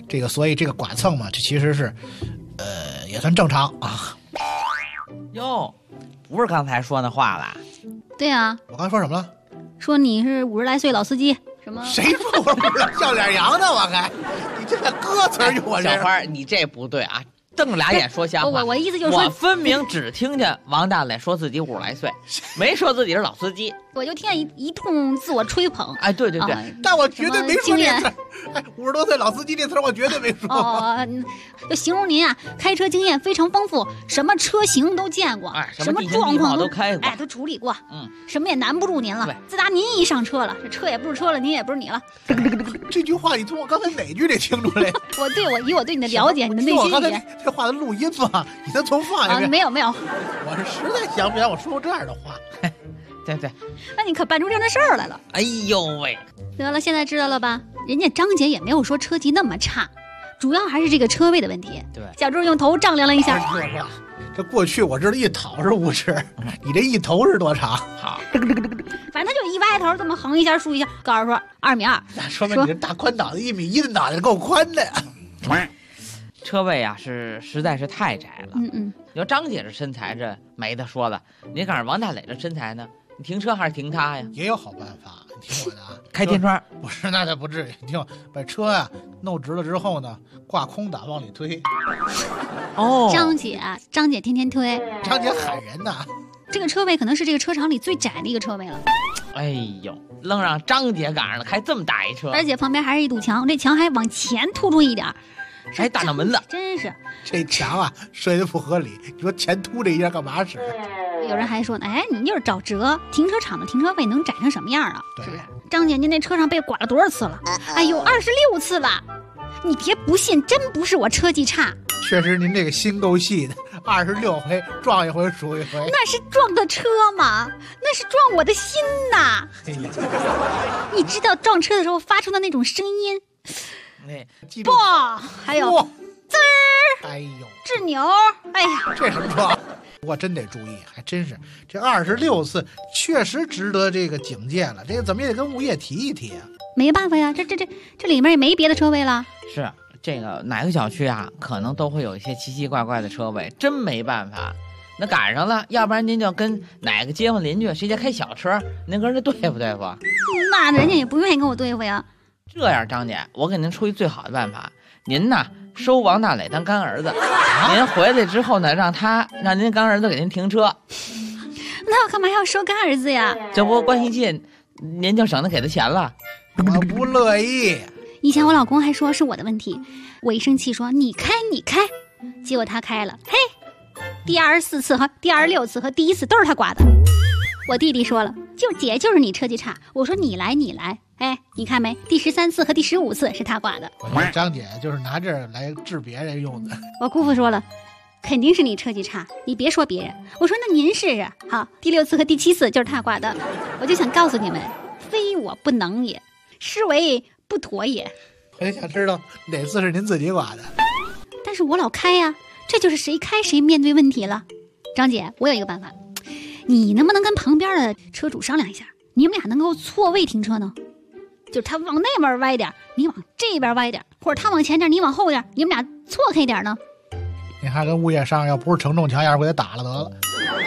S3: 所以这个剐蹭嘛，这其实是也算正常啊。
S6: 哟，不是刚才说那话了？
S2: 对啊，
S3: 我刚说什么了？
S2: 说你是50来岁老司机，什么？
S3: 谁说我不是笑脸羊呢？我还，你这个歌词用我这。
S6: 小花，你这不对啊！瞪着俩眼说瞎话。
S2: 我意思就是说，
S6: 我分明只听见王大磊说自己50来岁，没说自己是老司机。
S2: 我就听见一通自我吹捧。
S6: 哎，对对对，
S3: 但我绝对没说这词。哎，50多岁老司机这词我绝对没说。
S2: 哦，就形容您啊，开车经验非常丰富，什么车型都见过，什么状况
S6: 都开过，
S2: 哎，都处理过，什么也难不住您了。自打您一上车了，这车也不是车了，您也不是你了。
S3: 这句话你从我刚才哪句里听出来？
S2: 以我对你的了解，你的内心
S3: 语言。这话的录音嘛，你再重放一遍。
S2: 没有，
S3: 我是实在想不起来我说过这样的话。
S6: 对，
S2: 那你可办出这样的事儿来了。
S6: 哎呦喂！
S2: 得了，现在知道了吧？人家张姐也没有说车技那么差，主要还是这个车位的问题。
S6: 对，
S2: 小周用头丈量了一下。
S3: 这过去我知道一讨是5尺，你这一头是多长？
S6: 好，
S2: 反正就一歪头这么横一下竖一下，告诉说2.2米。
S3: 那说明你这大宽脑袋1.1米的脑袋够宽的呀。
S6: 车位啊实在是太窄了。
S2: 你
S6: 说张姐这身材这没得说了，你赶上王大磊这身材呢？你停车还是停他呀？
S3: 也有好办法，你听我的啊，
S6: 开天窗。
S3: 不是，那倒不至于。你听我把车呀弄直了之后呢，挂空挡往里推。
S6: 哦，
S2: 张姐天天推。
S3: 张姐喊人呢。
S2: 这个车位可能是这个车场里最窄的一个车位了。
S6: 哎呦，愣让张姐赶上了，开这么大一车，
S2: 而且旁边还是一堵墙，这墙还往前突出一点，
S6: 还大脑门子，
S2: 真是
S3: 这墙啊设计的不合理。你说前凸这一下干嘛使？
S2: 有人还说呢，哎，你就是找辙，停车场的停车位能窄成什么样啊？是不是？张姐，您那车上被剐了多少次了？哎呦，26次了！你别不信，真不是我车技差。
S3: 确实，您这个心够细的，26回撞一回数一回。
S2: 那是撞的车吗？那是撞我的心呐！你知道撞车的时候发出的那种声音？不，还有滋儿，
S3: 哎呦，
S2: 吱扭，哎呀，
S3: 这什么车？不过真得注意，还真是这26次确实值得这个警戒了。这个怎么也得跟物业提一提啊。
S2: 没办法呀，这里面也没别的车位了。
S6: 是这个哪个小区啊，可能都会有一些奇奇怪怪的车位，真没办法。那赶上了，要不然您就跟哪个街坊邻居谁家开小车，您跟人家对付对付。
S2: 那人家也不愿意跟我对付呀。
S6: 这样，张姐，我给您出一最好的办法，您呐收王大磊当干儿子，您回来之后呢，让您干儿子给您停车。
S2: 那我干嘛要收干儿子呀？
S6: 这不关系近，您就省得给他钱了。
S3: 我不乐意。
S2: 以前我老公还说是我的问题，我一生气说你开，结果他开了，嘿，第24次和第26次和第1次都是他剐的。我弟弟说了，就是你车技差。我说你来，哎，你看没？第13次和第15次是他剐的。
S3: 我觉得张姐就是拿这儿来治别人用的。
S2: 我姑父说了，肯定是你车技差，你别说别人。我说那您试试，好，第6次和第7次就是他剐的。我就想告诉你们，非我不能也，是为不妥也。
S3: 我就想知道哪次是您自己剐的。
S2: 但是我老开呀，这就是谁开谁面对问题了。张姐，我有一个办法，你能不能跟旁边的车主商量一下，你们俩能够错位停车呢？就是他往那边歪点，你往这边歪点，或者他往前点，你往后点，你们俩错开点呢？
S3: 你还跟物业商量，要不是承重墙，要是给他打了得了。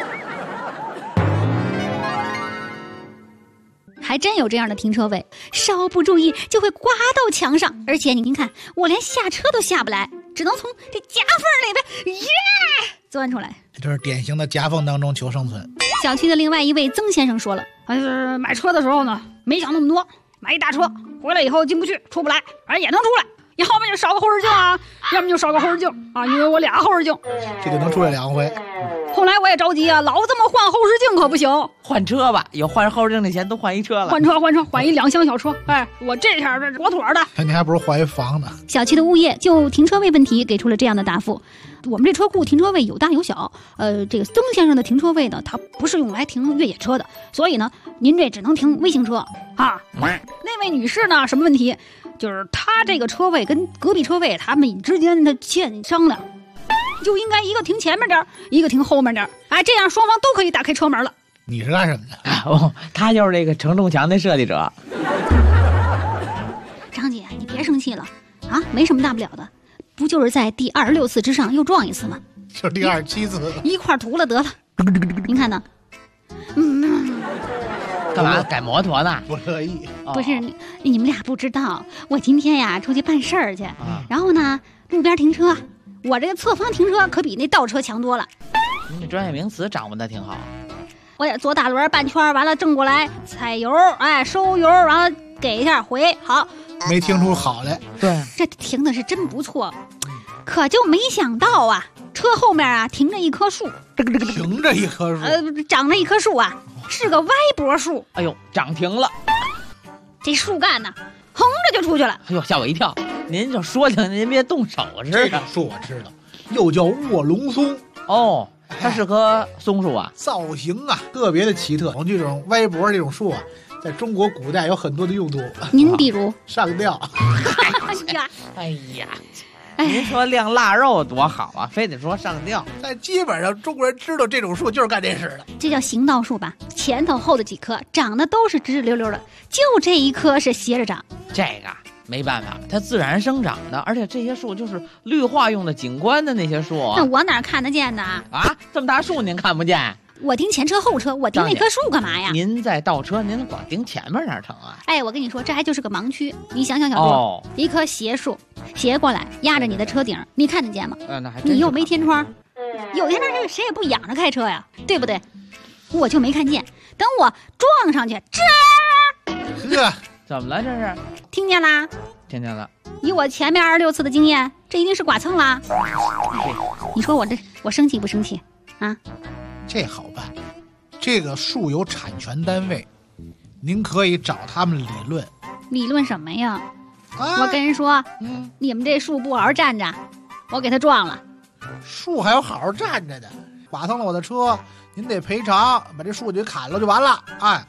S2: 还真有这样的停车位，稍不注意就会刮到墙上，而且您看，我连下车都下不来，只能从这夹缝里边钻出来。
S3: 这就是典型的夹缝当中求生存。
S2: 小区的另外一位曾先生说了，买车的时候呢，没想那么多，买一大车回来以后进不去出不来，也能出来，要么就少个后视镜啊，要么就少个后视镜啊，因为我俩后视镜，
S3: 这就能出来2回。
S2: 后来我也着急啊，老这么换后视镜可不行，
S6: 换车吧，有换后视镜的钱都换一车了。
S2: 换一2厢小车，哎，我这下这妥妥的。
S3: 你还不如换一房呢。
S2: 小区的物业就停车位问题给出了这样的答复：我们这车库停车位有大有小，这个曾先生的停车位呢，它不是用来停越野车的，所以呢，您这只能停微型车啊。那位女士呢，什么问题？就是她这个车位跟隔壁车位他们之间的欠商量。就应该一个停前面点，一个停后面点，哎，这样双方都可以打开车门了。
S3: 你是干什么的？
S6: 他就是这个承重墙的设计者。
S2: 张姐，你别生气了， 啊，没什么大不了的，不就是在第26次之上又撞一次吗？
S3: 就是第27次，
S2: 一块涂了得了。您看呢？
S6: 干嘛改摩托呢？
S3: 不乐意。
S2: 不是你们俩不知道，我今天呀出去办事儿去，然后呢路边停车，我这个侧方停车可比那倒车强多了。
S6: 您这专业名词掌握的挺好。
S2: 我也左打轮半圈，完了正过来踩油，哎收油，完了给一下回，好。
S3: 没听出好来。
S6: 对，
S2: 这停的是真不错，可就没想到啊，车后面啊停着一棵树，
S3: 停着一棵树，
S2: 长着一棵树啊，是个歪脖树。
S6: 哎呦，涨停了！
S2: 这树干呢，横着就出去了。
S6: 哎呦，吓我一跳！您就说听，您别动手似的。
S3: 这种树我知道，又叫卧龙松。
S6: 哦，它是棵松树啊，
S3: 造型啊特别的奇特。这种歪脖这种树啊，在中国古代有很多的用途。
S2: 您比如
S3: 上吊。
S6: 哎呀，您说晾腊肉多好啊，非得说上吊。
S3: 但基本上中国人知道这种树就是干这事的。
S2: 这叫行道树吧？前头后的几棵长得都是直直溜溜的，就这一棵是斜着长。
S6: 这个没办法，它自然生长的，而且这些树就是绿化用的景观的那些树。
S2: 那我哪看得见呢？
S6: 啊，这么大树您看不见？
S2: 我盯前车后车，我盯那棵树干嘛呀？
S6: 您在倒车，您光盯前面哪成啊？
S2: 哎，我跟你说，这还就是个盲区。你想想，小杜，一棵斜树斜过来压着你的车顶，你看得见吗？
S6: 那还真
S2: 你又没天窗，有天窗这谁也不仰着开车呀，对不对？我就没看见，等我撞上去，
S3: 呵，
S6: 怎么了这是？
S2: 听见啦？
S6: 听见了。
S2: 以我前面26次的经验，这一定是剐蹭啦。你说我生气不生气啊？
S3: 这好办，这个树有产权单位，您可以找他们理论。
S2: 理论什么呀？我跟人说，你们这树不好好站着，我给他撞了。
S3: 树还有好好站着的，剐蹭了我的车，您得赔偿，把这树给砍了就完了。哎，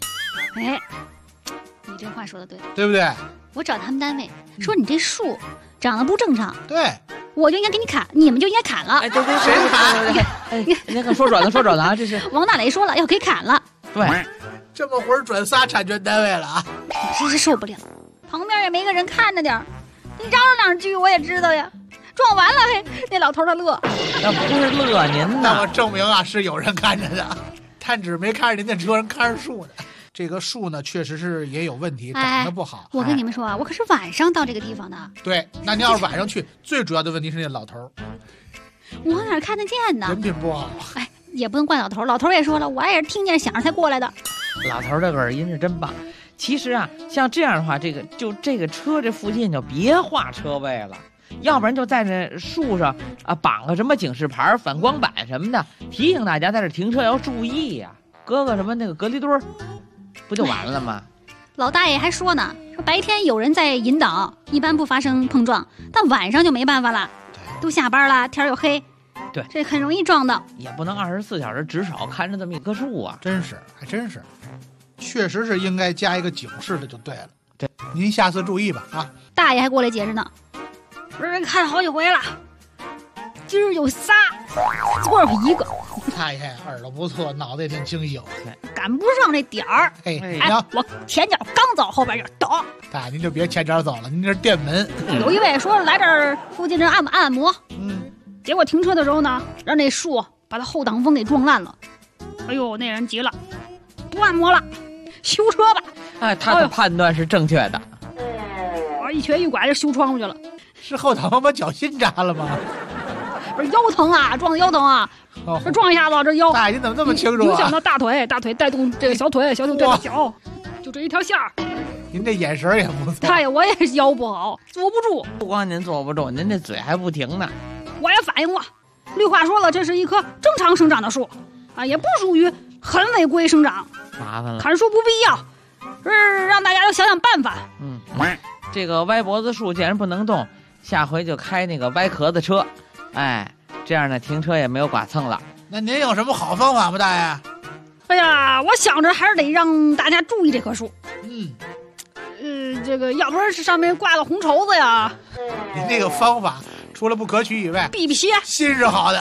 S2: 你这话说的对，
S3: 对不对？
S2: 我找他们单位说你这树长得不正常，
S3: 对，
S2: 我就应该给你砍，你们就应该砍了。
S6: 哎，对，谁砍？哎，那个说准了啊，这是
S2: 王大雷说了要给砍了。
S6: 对，
S3: 这么会儿转仨产权单位了啊！
S2: 真是受不了，旁边也没个人看着点儿，你嚷嚷两句我也知道呀。撞完了，嘿，那老头他乐，
S6: 那不是乐您呢？
S3: 那我证明啊是有人看着的，但只没看着您的车，人看着树呢。这个树呢，确实是也有问题，长得不好。
S2: 我跟你们说啊，我可是晚上到这个地方的。
S3: 对，那您要是晚上去，最主要的问题是那老头。
S2: 我哪看得见呢？
S3: 人品不好。
S2: 哎，也不能怪老头，老头也说了，我也是听见响才过来的。
S6: 老头这个耳音是真棒。其实啊，像这样的话，这个车这附近就别画车位了，要不然就在这树上啊绑个什么警示牌、反光板什么的，提醒大家在这停车要注意呀，搁个什么那个隔离墩儿。不就完了吗？
S2: 老大爷还说呢，说白天有人在引导，一般不发生碰撞，但晚上就没办法了，都下班了，天又黑，
S6: 对，
S2: 这很容易撞到。
S6: 也不能24小时值守看着这么一棵树啊，
S3: 真是，还真是，确实是应该加一个警示的就对了。对，您下次注意吧啊！
S2: 大爷还过来解释呢，说人看好几回了，今儿有仨，昨儿一个。
S3: 大爷耳朵不错，脑子也挺清醒，
S2: 赶不上这点儿。
S3: 哎，
S2: 我前脚刚走，后边就倒。
S3: 大爷您就别前脚走了，您这是店门。
S2: 有一位说来这儿附近这按摩，结果停车的时候呢，让那树把他后挡风给撞烂了。哎呦，那人急了，不按摩了，修车吧。
S6: 哎，他的判断是正确的。
S2: 我一瘸一拐就修窗户去了。
S3: 是后挡风把脚心扎了吗？
S2: 不是腰疼啊，撞的腰疼啊。这撞一下子，这腰
S3: 大爷你怎么这么清楚啊？
S2: 影响到大腿带动这个小腿带动脚，就这一条线儿。
S3: 您这眼神也不错。
S2: 大爷，我也是腰不好，坐不住。
S6: 不光您坐不住，您这嘴还不停呢。
S2: 我也反映过，绿化说了，这是一棵正常生长的树，啊，也不属于很违规生长。
S6: 麻烦了，
S2: 砍树不必要，让大家都想想办法。
S6: 这个歪脖子树既然不能动，下回就开那个歪壳子车，哎。这样呢，停车也没有剐蹭了。
S3: 那您有什么好方法吗，大爷？
S2: 哎呀，我想着还是得让大家注意这棵树。这个要不然是上面挂个红绸子呀。
S3: 您这个方法除了不可取以外，
S2: 避邪，
S3: 心是好的。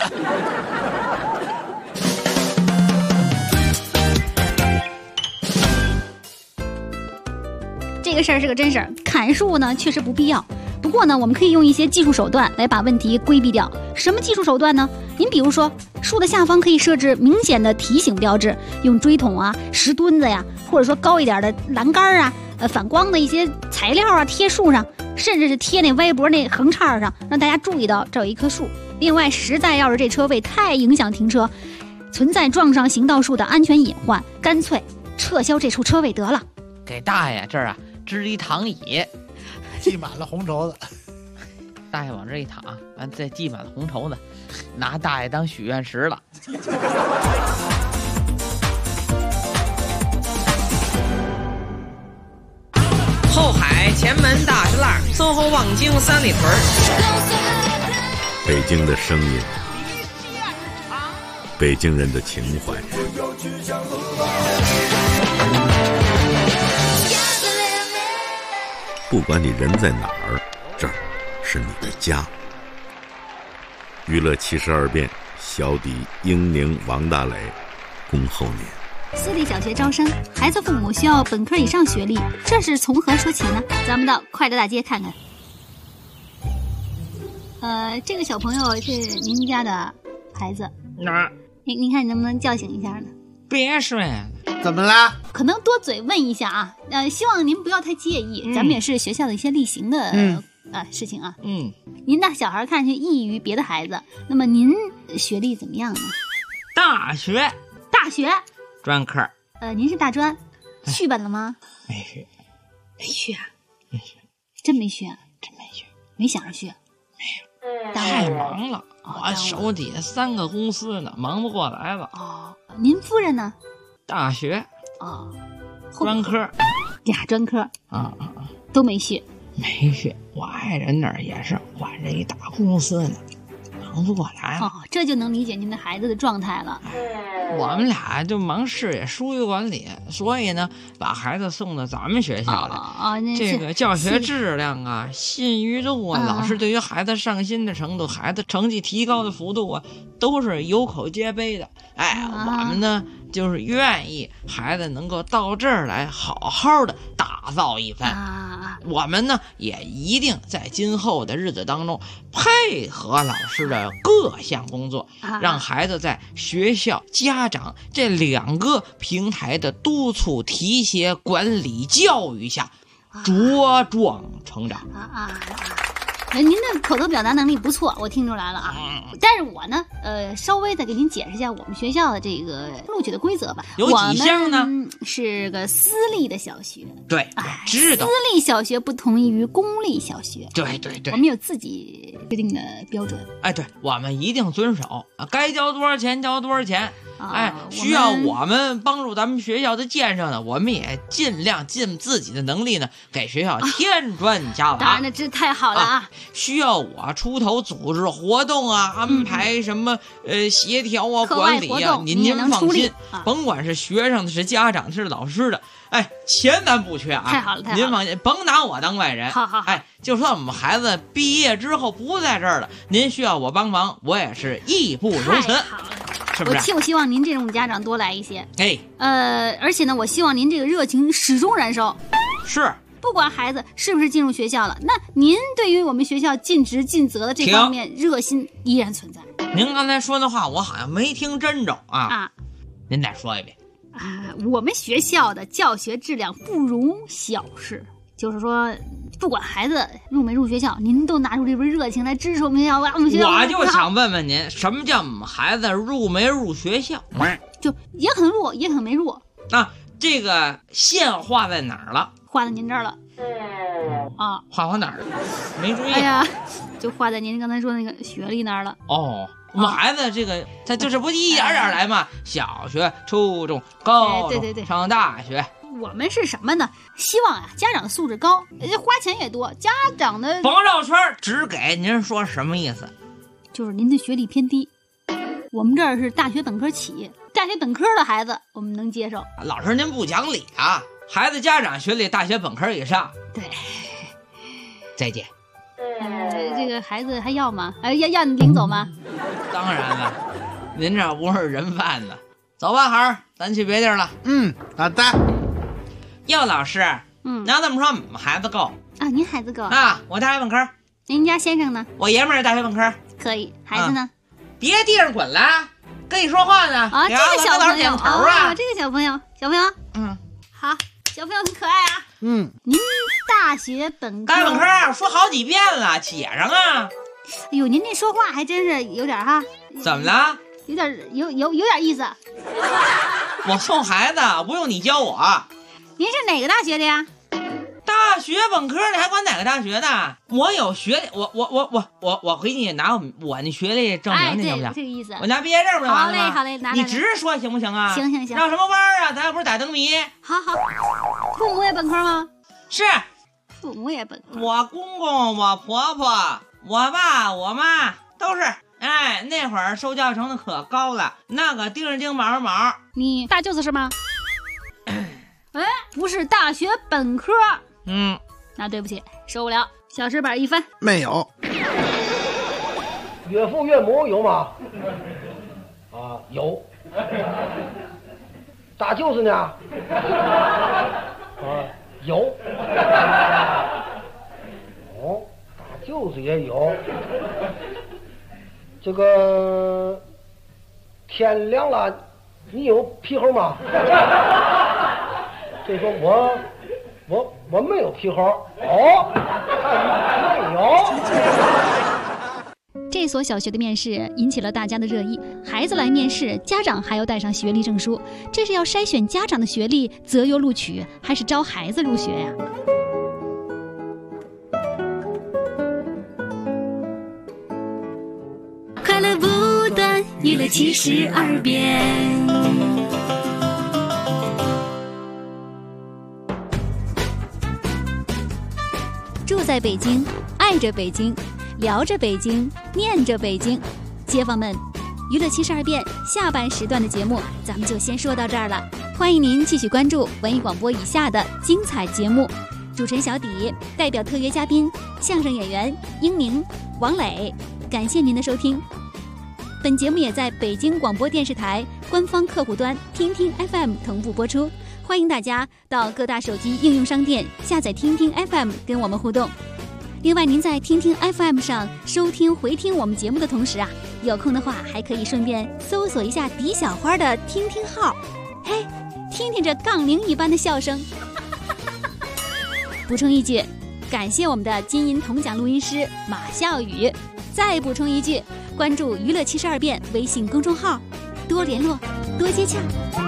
S2: 这个事儿是个真事儿，砍树呢确实不必要。 不过呢，我们可以用一些技术手段来把问题规避掉。什么技术手段呢？您比如说，树的下方可以设置明显的提醒标志，用锥桶啊、石墩子呀，或者说高一点的栏杆啊、反光的一些材料啊贴树上，甚至是贴那歪脖那横叉上，让大家注意到这有一棵树。另外，实在要是这车位太影响停车，存在撞上行道树的安全隐患，干脆撤销这处车位得了。
S6: 给大爷这儿啊支一躺椅，
S3: 系满了红绸子。
S6: 大爷往这一躺，完再系满了红绸子，拿大爷当许愿石了。
S13: 后海前门大石栏，SOHO望京三里屯。
S14: 北京的声音，北京人的情怀。不管你人在哪儿，这儿是你的家。娱乐72变，小弟英宁王大磊，恭候您。
S2: 私立小学招生，孩子父母需要本科以上学历，这是从何说起呢？咱们到快乐大街看看。这个小朋友是您家的孩子，您看你能不能叫醒一下呢？
S6: 别睡了，
S3: 怎么啦？
S2: 可能多嘴问一下啊，希望您不要太介意，咱们也是学校的一些例行的事情啊。您的小孩看上去异于别的孩子，那么您学历怎么样呢？
S6: 大学专科。
S2: 您是大专，续本了吗？
S6: 没续。
S2: 没续啊？没续。真没续啊？
S6: 真没续。
S2: 没想着续？没
S6: 有。太忙了，我手底下3个公司呢，忙不过来了。
S2: 您夫人呢？
S6: 大学。专科。
S2: 俩专科。都没续。
S6: 没续。我爱人那儿也是管着一大公司呢，忙不过来了。
S2: 这就能理解您的孩子的状态了。
S6: 我们俩就忙事业疏于管理，所以呢，把孩子送到咱们学校来。这个教学质量啊、信誉度啊、老师对于孩子上心的程度、孩子成绩提高的幅度啊，都是有口皆碑的。我们呢就是愿意孩子能够到这儿来好好的打造一番。我们呢也一定在今后的日子当中配合老师的各项工作，让孩子在学校、家长这2个平台的督促、提携、管理、教育下茁壮成长。
S2: 您的口头表达能力不错，我听出来了啊。但是我呢，稍微再给您解释一下我们学校的这个录取的规则吧。
S6: 有几项呢？
S2: 我们是个私立的小学。
S6: 对，知道。
S2: 私立小学不同于公立小学。
S6: 对，
S2: 我们有自己规定的标准。
S6: 对，我们一定遵守啊，该交多少钱交多少钱。需要我们帮助咱们学校的建设呢，我们也尽量尽自己的能力呢，给学校添砖加瓦。
S2: 当然了，这太好了啊！
S6: 需要我出头组织活动啊，安排什么协调啊、管理啊，您放心，甭管是学生的、是家长的、是老师的，钱咱不缺啊。
S2: 太好了，
S6: 您放心，甭拿我当外人。
S2: 好。
S6: 就算我们孩子毕业之后不在这儿了，您需要我帮忙，我也是义不容辞。
S2: 好了。
S6: 是不是？
S2: 我希望您这种家长多来一些。而且呢，我希望您这个热情始终燃烧。
S6: 是。
S2: 不管孩子是不是进入学校了，那您对于我们学校尽职尽责的这方面热心依然存在。
S6: 您刚才说的话，我好像没听真着啊。您再说一遍。
S2: 我们学校的教学质量不容小视，就是说，不管孩子入没入学校，您都拿出这份热情来支持我们学校。我
S6: 就想问问您，什么叫我们孩子入没入学校？
S2: 就也可能入，也可能没入。
S6: 这个线画在哪儿了？
S2: 画在您这儿了。
S6: 画哪儿了？没注意。
S2: 就画在您刚才说那个学历那儿了。
S6: 我们孩子这个他就是不一点点来嘛，小学、初中、高中，
S2: 对，
S6: 上大学。
S2: 我们是什么呢？希望家长的素质高，花钱也多，家长的
S6: 甭绕圈，只给您说什么意思？
S2: 就是您的学历偏低，我们这儿是大学本科起，大学本科的孩子我们能接受。
S6: 老师您不讲理啊！孩子家长学历大学本科以上。
S2: 对，
S6: 再见。
S2: 这个孩子还要吗？要你领走吗？
S6: 当然了，您这不是人贩子。走吧，孩儿，咱去别地儿了。
S3: 好的。
S6: 哟，老师，那这么说我们孩子够，
S2: 啊，您孩子够
S6: 啊，我大学本科。
S2: 您家先生呢？
S6: 我爷们儿大学本科。
S2: 可以，孩子呢？
S6: 别地上滚了，跟你说话呢。
S2: 啊，这个小朋友
S6: 啊，
S2: 这个小朋友，好，小朋友很可爱啊。您大学本科？
S6: 大学本科，说好几遍了，写上啊。
S2: 哎呦，您这说话还真是有点哈。
S6: 怎么了？
S2: 有点意思。
S6: 我送孩子，不用你教我。
S2: 您是哪个大学的呀？
S6: 大学本科，你还管哪个大学的？我有学历，我回去拿我那学历证明，行不行？
S2: 这个意思。
S6: 我拿毕业证不就完了吗？
S2: 好嘞，拿。
S6: 你直说行不行啊？
S2: 行。
S6: 绕什么弯啊？咱又不是打灯谜。
S2: 好。父母也本科吗？
S6: 是。
S2: 父母也本科。
S6: 我公公、我婆婆、我爸、我妈都是。哎，那会儿受教育程度可高了，那个丁是丁，毛是毛。
S2: 你大舅子是吗？哎，不是大学本科。那对不起，收不了。小石板1分。
S3: 没有。
S15: 岳父岳母有吗？啊，有。大舅子呢？啊，有。哦，大舅子也有。这个天亮了，你有皮猴吗？所以说我没有皮猴。哦，没
S2: 有。这所小学的面试引起了大家的热议，孩子来面试，家长还要带上学历证书，这是要筛选家长的学历择优录取，还是招孩子入学呀？
S4: 快乐不断，娱乐72变。
S2: 住在北京，爱着北京，聊着北京，念着北京。街坊们，娱乐72变下半时段的节目咱们就先说到这儿了，欢迎您继续关注文艺广播以下的精彩节目。主持人小迪代表特约嘉宾相声演员英宁、王磊，感谢您的收听。本节目也在北京广播电视台官方客户端听听 FM 同步播出，欢迎大家到各大手机应用商店下载听听 FM 跟我们互动。另外，您在听听 FM 上收听回听我们节目的同时啊，有空的话还可以顺便搜索一下迪小花的听听号，嘿，听听这杠铃一般的笑声。补充一句，感谢我们的金银铜奖录音师马笑宇。再补充一句，关注娱乐72变微信公众号，多联络，多接洽。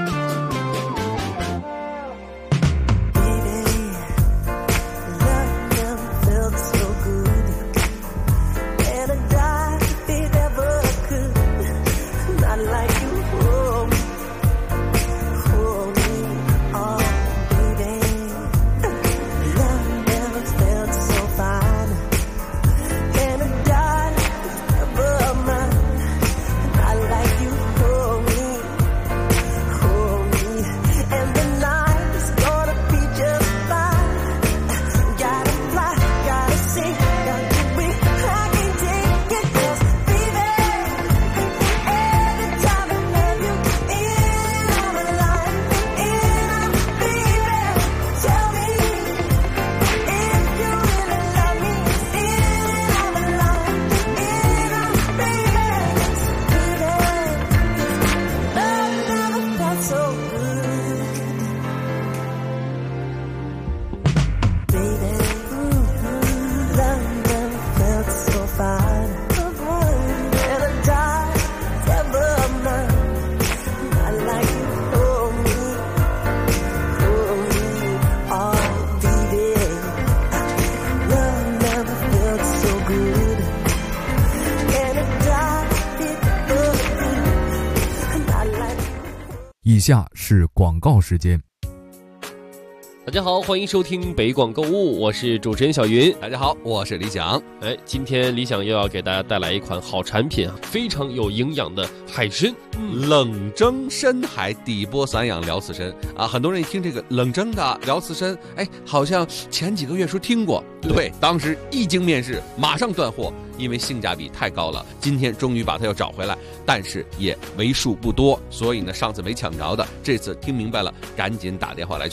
S16: 以下是广告时间。
S17: 大家好，欢迎收听北广购物，我是主持人小云。
S18: 大家好，我是李想。
S17: 今天李想又要给大家带来一款好产品啊，非常有营养的海参，
S18: 冷蒸深海底波散养疗刺参啊！很多人一听这个冷蒸的疗刺参，好像前几个月时候听过。对，当时一经面世，马上断货，因为性价比太高了。今天终于把它又找回来，但是也为数不多，所以呢，上次没抢着的，这次听明白了，赶紧打电话来去抢。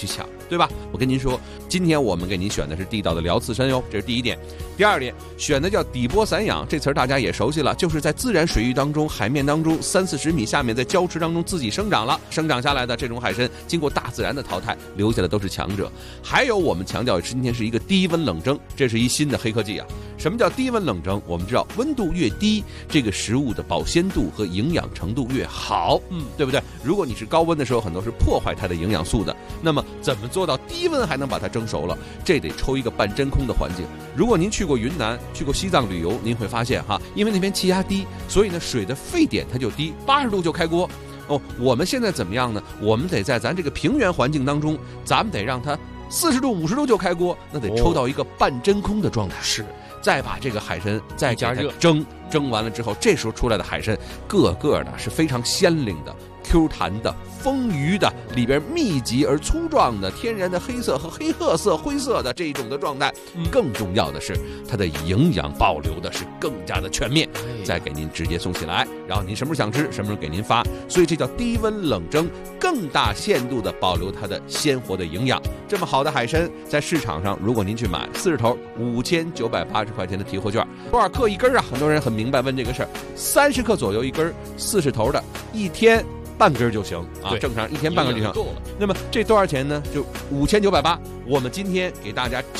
S18: 对吧？我跟您说，今天我们给您选的是地道的辽刺参哟，这是第一点。第二点，选的叫底波散养，这词儿大家也熟悉了，就是在自然水域当中、海面当中30-40米下面，在礁池当中自己生长了，生长下来的这种海参，经过大自然的淘汰，留下的都是强者。还有我们强调今天是一个低温冷蒸，这是一新的黑科技啊。什么叫低温冷蒸？我们知道温度越低，这个食物的保鲜度和营养程度越好，对不对？如果你是高温的时候，很多是破坏它的营养素的。那么怎么做到低温还能把它蒸熟了？这得抽一个半真空的环境。如果您去过云南、去过西藏旅游，您会发现哈，因为那边气压低，所以呢水的沸点它就低，80度就开锅。我们现在怎么样呢？我们得在咱这个平原环境当中，咱们得让它40度、50度就开锅，那得抽到一个半真空的状态。
S17: 是，
S18: 再把这个海参再加热蒸完了之后，这时候出来的海参个个的是非常鲜灵的、Q 弹的、丰腴的，里边密集而粗壮的天然的黑色和黑褐色、灰色的这一种的状态。更重要的是，它的营养保留的是更加的全面，再给您直接送起来，然后您什么时候想吃，什么时候给您发。所以这叫低温冷蒸，更大限度的保留它的鲜活的营养。这么好的海参，在市场上，如果您去买40头5980块钱的提货券，多少克一根啊？很多人很明白问这个事儿，30克左右一根，40头的，1天半根就行啊，正常1天半根就行。那么这多少钱呢？就5980，我们今天给大家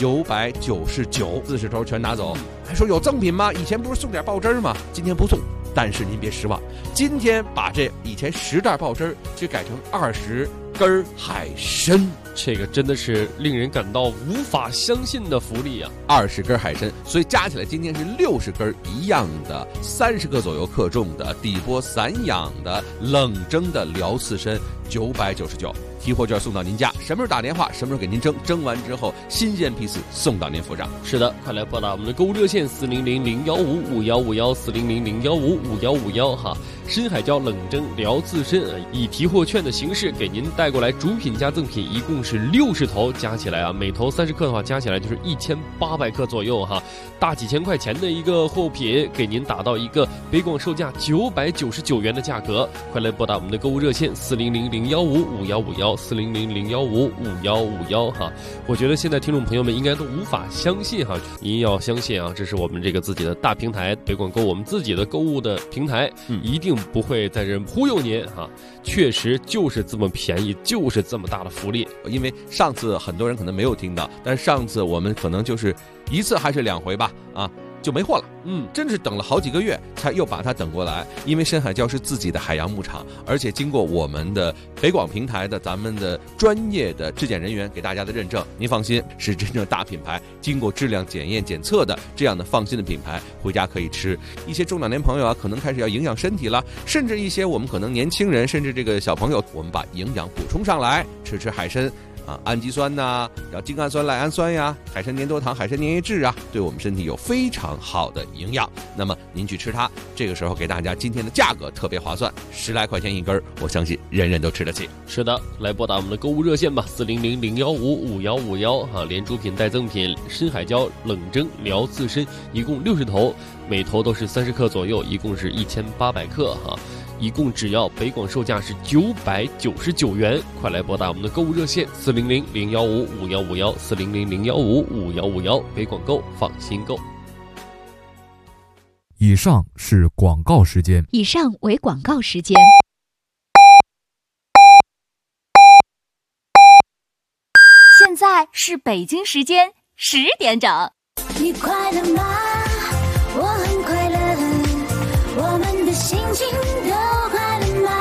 S18: 999，40头全拿走。还说有赠品吗？以前不是送点爆汁吗？今天不送，但是您别失望，今天把这以前10袋爆汁就改成20根海参。
S17: 这个真的是令人感到无法相信的福利啊
S18: ！20根海参，所以加起来今天是60根一样的，30克左右克重的底波散养的冷蒸的辽刺参，999。提货券送到您家，什么时候打电话，什么时候给您蒸，蒸完之后新鲜批次送到您府上。
S17: 是的，快来拨打我们的购物热线400-015-5151，400-015-5151哈。深海椒冷蒸辽刺参以提货券的形式给您带过来，主品加赠品一共是60头，加起来啊，每头30克的话，加起来就是1800克左右哈，大几千块钱的一个货品，给您打到一个北广售价999元的价格。快来拨打我们的购物热线400-015-5151，400-015-5151哈。我觉得现在听众朋友们应该都无法相信哈，您要相信啊，这是我们这个自己的大平台北广购，我们自己的购物的平台，一定不会在这忽悠您哈。确实就是这么便宜，就是这么大的福利。
S18: 因为上次很多人可能没有听到，但是上次我们可能就是1次还是2回吧啊，就没货了。真是等了好几个月才又把它等过来。因为深海礁是自己的海洋牧场，而且经过我们的北广平台的咱们的专业的质检人员给大家的认证，您放心，是真正大品牌，经过质量检验检测的这样的放心的品牌，回家可以吃。一些中老年朋友啊，可能开始要营养身体了，甚至一些我们可能年轻人，甚至这个小朋友，我们把营养补充上来，吃海参。氨基酸呐，然后精氨酸、赖氨酸呀，海参粘多糖、海参粘液质啊，对我们身体有非常好的营养。那么您去吃它，这个时候给大家今天的价格特别划算，10来块钱一根，我相信人人都吃得起。
S17: 是的，来拨打我们的购物热线吧，400-015-5151哈，连主品带赠品，深海礁冷蒸辽刺参，一共60头，每头都是30克左右，一共是1800克哈。一共只要北广售价是999元，快来拨打我们的购物热线400-015-5151，400-015-5151，北广购，放心购。
S16: 以上是广告时间。
S10: 以上为广告时间。
S19: 现在是北京时间10点整。
S4: 你快乐吗？我很快乐，我们的心情都快乐吗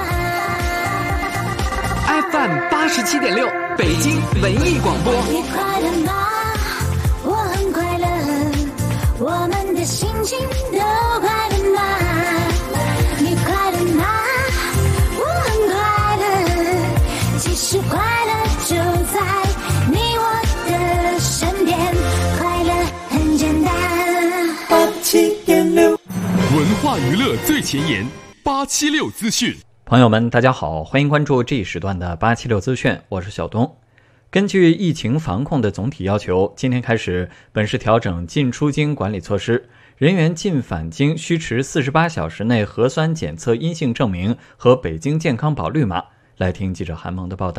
S13: ？FM 87.6，北京文艺广播。
S4: 你快乐吗？我很快乐，我们的心情都快乐吗？你快乐吗？我很快乐，其实快乐就在你我的身边，快乐很简单。87.6，
S7: 文化娱乐最前沿，876资讯。
S20: 朋友们，大家好，欢迎关注这一时段的876资讯，我是小东。根据疫情防控的总体要求，今天开始，本市调整进出京管理措施，人员进返京需持48小时内核酸检测阴性证明和北京健康宝绿码。来听记者韩萌的报道。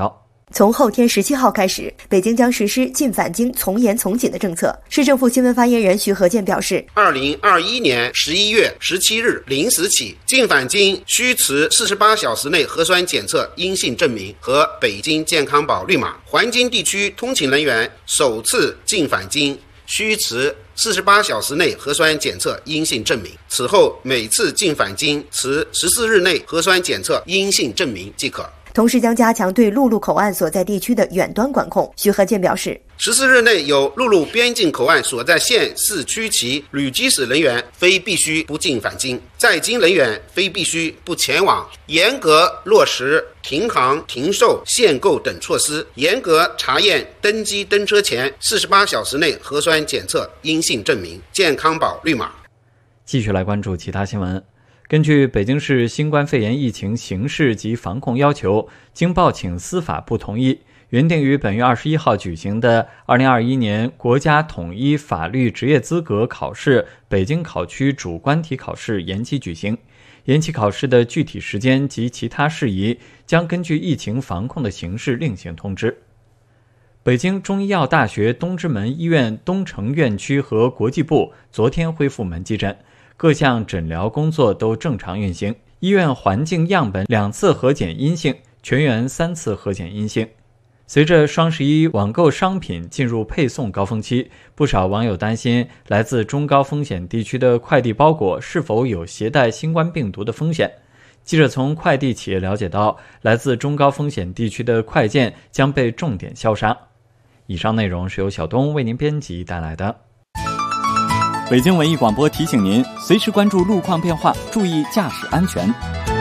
S21: 从后天17号开始，北京将实施进返京从严从紧的政策。市政府新闻发言人徐和建表示
S22: ，2021年11月17日0时起，进返京需持48小时内核酸检测阴性证明和北京健康宝绿码。环京地区通勤人员首次进返京需持48小时内核酸检测阴性证明，此后每次进返京持14日内核酸检测阴性证明即可。
S21: 同时将加强对陆路口岸所在地区的远端管控。徐和建表示
S22: ，14日内有陆路边境口岸所在县市区其旅居史人员非必须不进返京，在京人员非必须不前往，严格落实停航、停售、限购等措施，严格查验登机登车前48小时内核酸检测阴性证明、健康宝绿码。
S20: 继续来关注其他新闻。根据北京市新冠肺炎疫情形势及防控要求，经报请司法部同意，原定于本月21号举行的2021年国家统一法律职业资格考试北京考区主观题考试延期举行。延期考试的具体时间及其他事宜将根据疫情防控的形势另行通知。北京中医药大学东直门医院东城院区和国际部昨天恢复门急诊，各项诊疗工作都正常运行，医院环境样本2次核检阴性，全员3次核检阴性。随着双11网购商品进入配送高峰期，不少网友担心来自中高风险地区的快递包裹是否有携带新冠病毒的风险。记者从快递企业了解到，来自中高风险地区的快件将被重点消杀。以上内容是由小东为您编辑带来的。
S11: 北京文艺广播提醒您，随时关注路况变化，注意驾驶安全。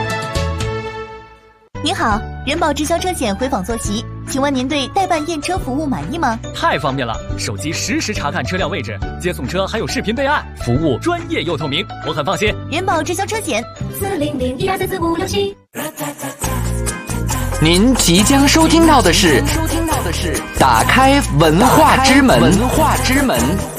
S19: 您好，人保直销车险回访坐席，请问您对代办验车服务满意吗？
S12: 太方便了，手机实时查看车辆位置，接送车还有视频备案，服务专业又透明，我很放心。
S19: 人保直销车险，40012344567。
S13: 您即将收听到的是打开文化之门。